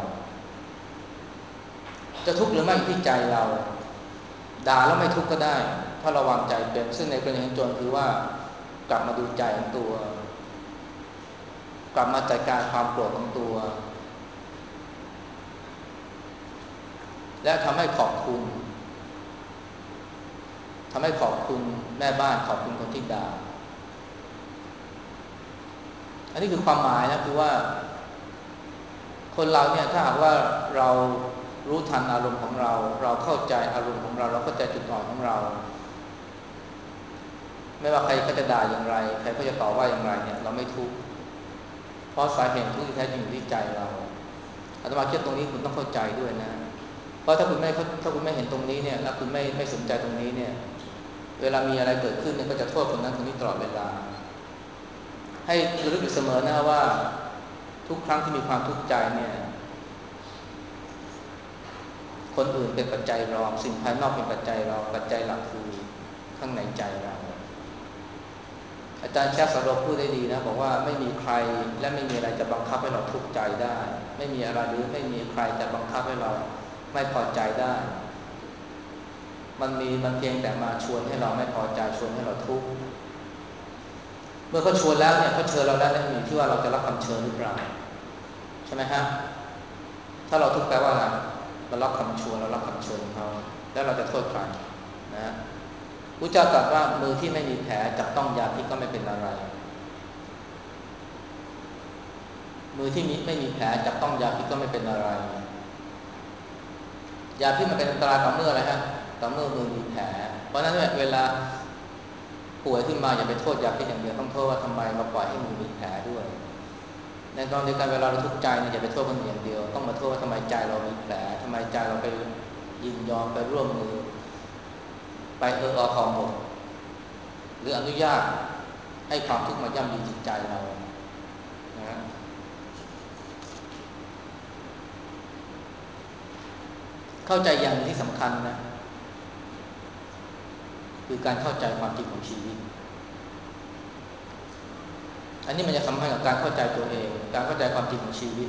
จะทุกข์หรือไม่อยู่ที่ใจเราด่าแล้วไม่ทุกข์ก็ได้ถ้าเราวางใจเป็นซึ่งในกรณีของโจรคือว่ากลับมาดูใจของตัวกลับมาจัดการความโกรธของตัวและทำให้ขอบคุณทำให้ขอบคุณแม่บ้านขอบคุณคนที่ด่าอันนี้คือความหมายนะคือว่าคนเราเนี่ยถ้าหากว่าเรารู้ทันอารมณ์ของเราเราเข้าใจอารมณ์ของเราเราเข้าใจจุดอ่อนของเราไม่ว่าใครก็จะด่าอย่างไรใครก็จะต่อว่าอย่างไรเนี่ยเราไม่ทุกข์เพราะสาเหตุทุกข์ที่แท้จริงอยู่ที่ใจเราอาตมาคิดตรงนี้คุณต้องเข้าใจด้วยนะเพราะถ้าคุณไม่ถ้าคุณไม่เห็นตรงนี้เนี่ยแล้วคุณไม่ไม่สนใจตรงนี้เนี่ยเวลามีอะไรเกิดขึ้นเนี่ยก็จะโทษคนนั้นคนนี้ตลอดเวลาให้ระลึกอยู่เสมอนะว่าทุกครั้งที่มีความทุกข์ใจเนี่ยคนอื่นเป็นปัจจัยรองสิ่งภายนอกเป็นปัจจัยรองปัจจัยหลักคือข้างในใจเราอาจารย์แชสโรพูดได้ดีนะบอกว่าไม่มีใครและไม่มีอะไรจะบังคับให้เราทุกข์ใจได้ไม่มีอะไรหรือไม่มีใครจะบังคับให้เราไม่พอใจได้มันมีมันเพียงแต่มาชวนให้เราไม่พอใจชวนให้เราทุกข์เมื่อเขาชวนแล้วเนี่ยเขาเชิญเราแล้วนั่นอยู่ที่ว่าเราจะรับคำเชิญหรือเปล่าใช่ไหมฮะถ้าเราทุกข์แปลว่าอะไรเรารับคำชวนเรารับคำเชิญของเขาแล้วเราจะโทษใครนะพระเจ้าตรัสว่ามือที่ไม่มีแผลจับต้องยาพิษก็ไม่เป็นอะไรมือที่มีไม่มีแผลจับต้องยาพิษก็ไม่เป็นอะไรยาพิษมันเป็นอันตรายต่อเมื่ออะไรฮะต่อเมื่อมือมีแผลเพราะฉะนั้นเนี่ยเวลาป่วยขึ้นมาอย่าไปโทษยาพิษอย่างเดียวต้องโทษว่าทำไมเราปล่อยให้มือมีแผลด้วยในตอนเดียวกันเวลาเราทุกข์ใจเนี่ยอย่าไปโทษคนอื่นอย่างเดียวต้องมาโทษว่าทำไมใจเรามีแผลทำไมใจเราไปยินยอมไปร่วมมือไปเอออคอหมดหรืออนุญาตให้ความทุกข์มาย่ำยีจิตใจเรานะเข้าใจอย่างที่สำคัญนะคือการเข้าใจความจริงของชีวิตอันนี้มันจะสัมพันธ์กับการเข้าใจตัวเองการเข้าใจความจริงของชีวิต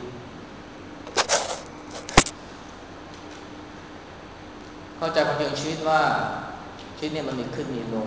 เข้าใจความจริงของชีวิตว่าชชีวิตเนี่ยมันมีขึ้นมีลง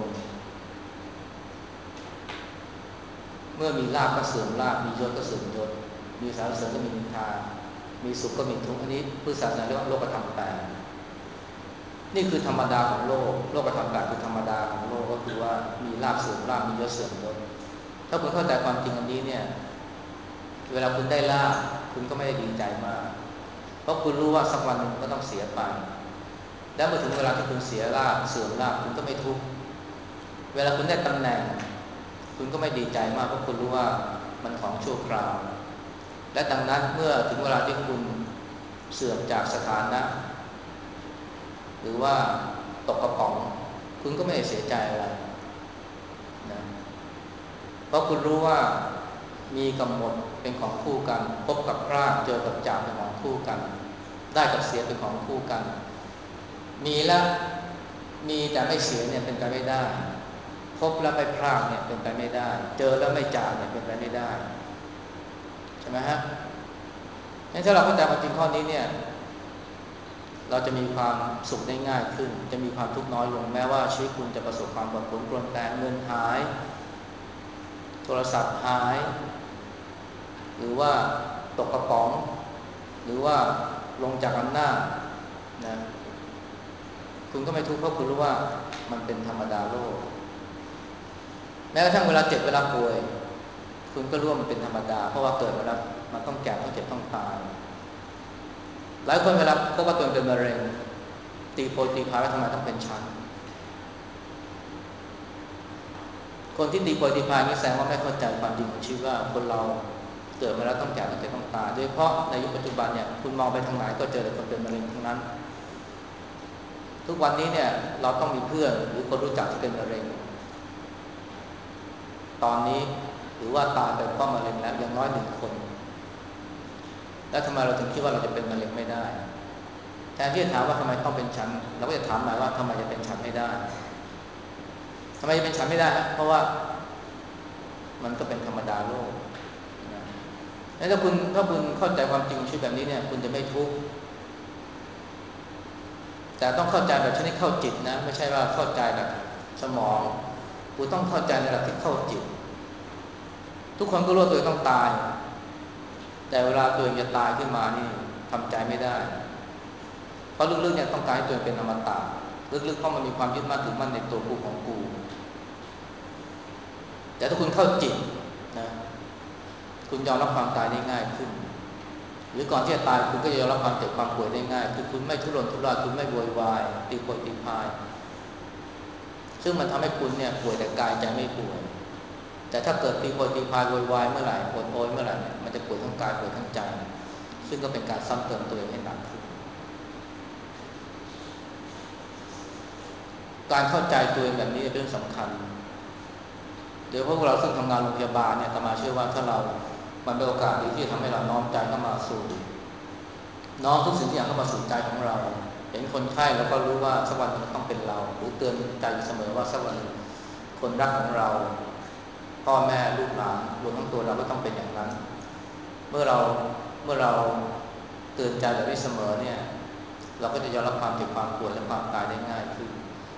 เมื่อมีลาภก็เสื่อมลาภมียศก็เสื่อมยศมีสรรเสริญก็มีนินทามีสุขก็มีทุกข์อันนี้พุทธศาสนาเรียกว่าโลกธรรมแปดนี่คือธรรมดาของโลกโลกธรรมแปดคือธรรมดาของโลกก็คือว่ามีลาภเสื่อมลาภมียศเสื่อมยศถ้าคุณเข้าใจความจริงอันนี้เนี่ยเวลาคุณได้ลาภคุณก็ไม่ได้ดีใจมากเพราะคุณรู้ว่าสักวันหนึ่งก็ต้องเสียไปแล้วเมื่อถึงเวลาที่คุณเสียลาภเสื่อมลาภคุณก็ไม่ทุกข์เวลาคุณได้ตำแหน่งคุณก็ไม่ดีใจมากเพราะคุณรู้ว่ามันของชั่วคราวและดังนั้นเมื่อถึงเวลาที่คุณเสื่อมจากสถานะหรือว่าตกกระป๋องคุณก็ไม่ได้เสียใจอะไรนะเพราะคุณรู้ว่ามีกับหมดเป็นของคู่กันพบกับพรากเจอกับจากเป็นของคู่กันได้กับเสียเป็นของคู่กันมีแล้วมีแต่ไม่เสียเนี่ยเป็นไปไม่ได้พบแล้วไม่พรากเนี่ยเป็นไปไม่ได้เจอแล้วไม่จากเนี่ยเป็นไปไม่ได้ใช่ไหมฮะงั้นถ้าเราเข้าใจความจริงข้อนี้เนี่ยเราจะมีความสุขได้ง่ายขึ้นจะมีความทุกข์น้อยลงแม้ว่าชีวิตคุณจะประสบความผันผวนเปลี่ยนแปลงเงินหายโทรศัพท์หายหรือว่าตกกระป๋องหรือว่าลงจากอำนาจนะคุณก็ไม่ทุกข์เพราะคุณรู้ว่ามันเป็นธรรมดาโลกแม้กระทั่งเวลาเจ็บเวลาป่วยคุณก็รู้ว่ามันเป็นธรรมดาเพราะว่าเกิดมาแล้วมันต้องแก่ต้องเจ็บต้องตายหลายคนเวลาพบว่าตัวเองเป็นมะเร็งตีโพยตีพายว่าทำไมต้องเป็นฉันคนที่ตีโพยตีพายนี่แสดงว่าไม่เข้าใจความจริงของชีวิตว่าคนเราเกิดมาแล้วต้องแก่ต้องเจ็บต้องตายโดยเฉพาะในยุคปัจจุบันเนี่ยคุณมองไปทางไหนก็เจอแต่คนเป็นมะเร็งทั้งนั้นทุกวันนี้เนี่ยเราต้องมีเพื่อนหรือคนรู้จักที่เป็นมะเร็งตอนนี้หรือว่าตายไปเพราะมะเร็งแล้วอย่างน้อยหนึ่งคนแล้วทำไมเราถึงคิดว่าเราจะเป็นมะเร็งไม่ได้แทนที่จะถามว่าทำไมต้องเป็นฉันเราก็จะถามหมายว่าทำไมจะเป็นฉันไม่ได้ทำไมจะเป็นฉันไม่ได้เพราะว่ามันก็เป็นธรรมดาโลกนะแล้วถ้าคุณถ้าคุณเข้าใจความจริงชีวิตแบบนี้เนี่ยคุณจะไม่ทุกข์แต่ต้องเข้าใจแบบชนิดเข้าจิตนะไม่ใช่ว่าเข้าใจแบบสมองคุณต้องเข้าใจในระดับที่เข้าจิตทุกคนก็รู้ว่าตัวเองต้องตายแต่เวลาตัวเองจะตายขึ้นมานี่ทำใจไม่ได้เพราะลึกๆเนี่ยต้องการให้ตัวเองเป็นอมตะลึกๆเพราะมันมีความยึดมั่นถือมั่นในตัวกูของกูแต่ถ้าคุณเข้าจิตนะคุณยอมรับความตายได้ง่ายขึ้นหรือก่อนที่จะตายคุณก็จะยอมรับความเจ็บความป่วยได้ง่ายคือคุณไม่ทุรนทุรายคุณไม่โวยวายตีโพยตีพายซึ่งมันทำให้คุณเนี่ยป่วยแต่กายใจไม่ป่วยแต่ถ้าเกิดตีโพยตีพายโวยวายเมื่อไหร่ปวดโอยเมื่อไหร่เนี่ยมันจะป่วยทั้งกายป่วยทั้งใจซึ่งก็เป็นการซ้ำเติมตัวเองให้หนักขึ้นการเข้าใจตัวเองแบบนี้เป็นเรื่องสำคัญโดยพวกเราซึ่งทำงานโรงพยาบาลเนี่ยตมาเชื่อว่าถ้าเรามันเป็นโอกาสดีที่จะทำให้เราน้อมใจเข้ามาสู่น้อมทุกสิ่งที่อย่างเข้ามาสู่ใจของเราเห็นคนไข้แล้วก็รู้ว่าสักวันมันต้องเป็นเราหรือเตือนใจเสมอว่าสักวันคนรักของเราพ่อแม่ลูกหลานรวมทั้งตัวเราก็ต้องเป็นอย่างนั้นเมื่อเราเมื่อเราเตือนใจแบบนี้เสมอเนี่ยเราก็จะยอมรับความเจ็บความปวดและความตายได้ง่ายขึ้น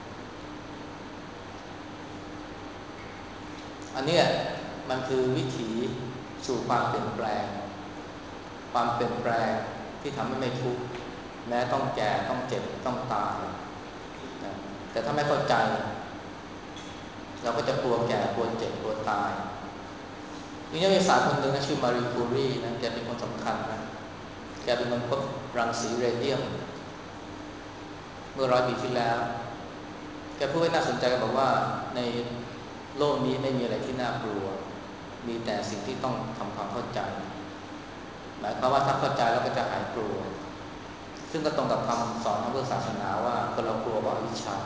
อันนี้มันคือวิถีสู่ความเปลี่ยนแปลงความเปลี่ยนแปลงที่ทำให้ไม่ทุกข์แม้ต้องแก่ต้องเจ็บต้องตายนะแต่ถ้าไม่เข้าใจเราก็จะกลัวแก่กลัวเจ็บกลัวตายมีนักวิทยาศาสตร์คนหนึ่งนะชื่อมารีคูรีนะแกเป็นคนสำคัญนะแกเป็นคนพบรังสีเรเดียมเมื่อร้อยปีที่แล้วแกพูดไว้น่าสนใจกันบอกว่าในโลกนี้ไม่มีอะไรที่น่ากลัวมีแต่สิ่งที่ต้องทำความเข้าใจหมายความว่าถ้าเข้าใจแล้วก็จะหายกลัวซึ่งก็ตรงกับคำสอนของพุทธศาสนาว่าคนเรากลัวเพราะอวิชชา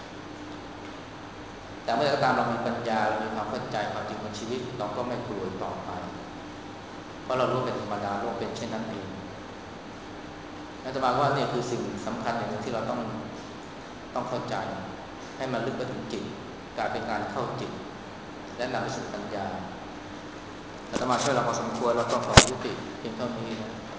แต่เมื่อตามเรามีปัญญาเรามีความเข้าใจความจริงของชีวิตเราก็ไม่กลัวต่อไปเพราะเรารู้เป็นธรรมดาโลกเป็นเช่นนั้นเองอาตมาว่านี่คือสิ่งสำคัญอย่างหนึ่งที่เราต้องต้องเข้าใจให้มันลึกไปถึงจิตกลายเป็นการเข้าจิตและนำไปสู่ปัญญาอาตมาช่วยเราพอสมควรเราต้องขอยุติเพียงเท่านี้นะ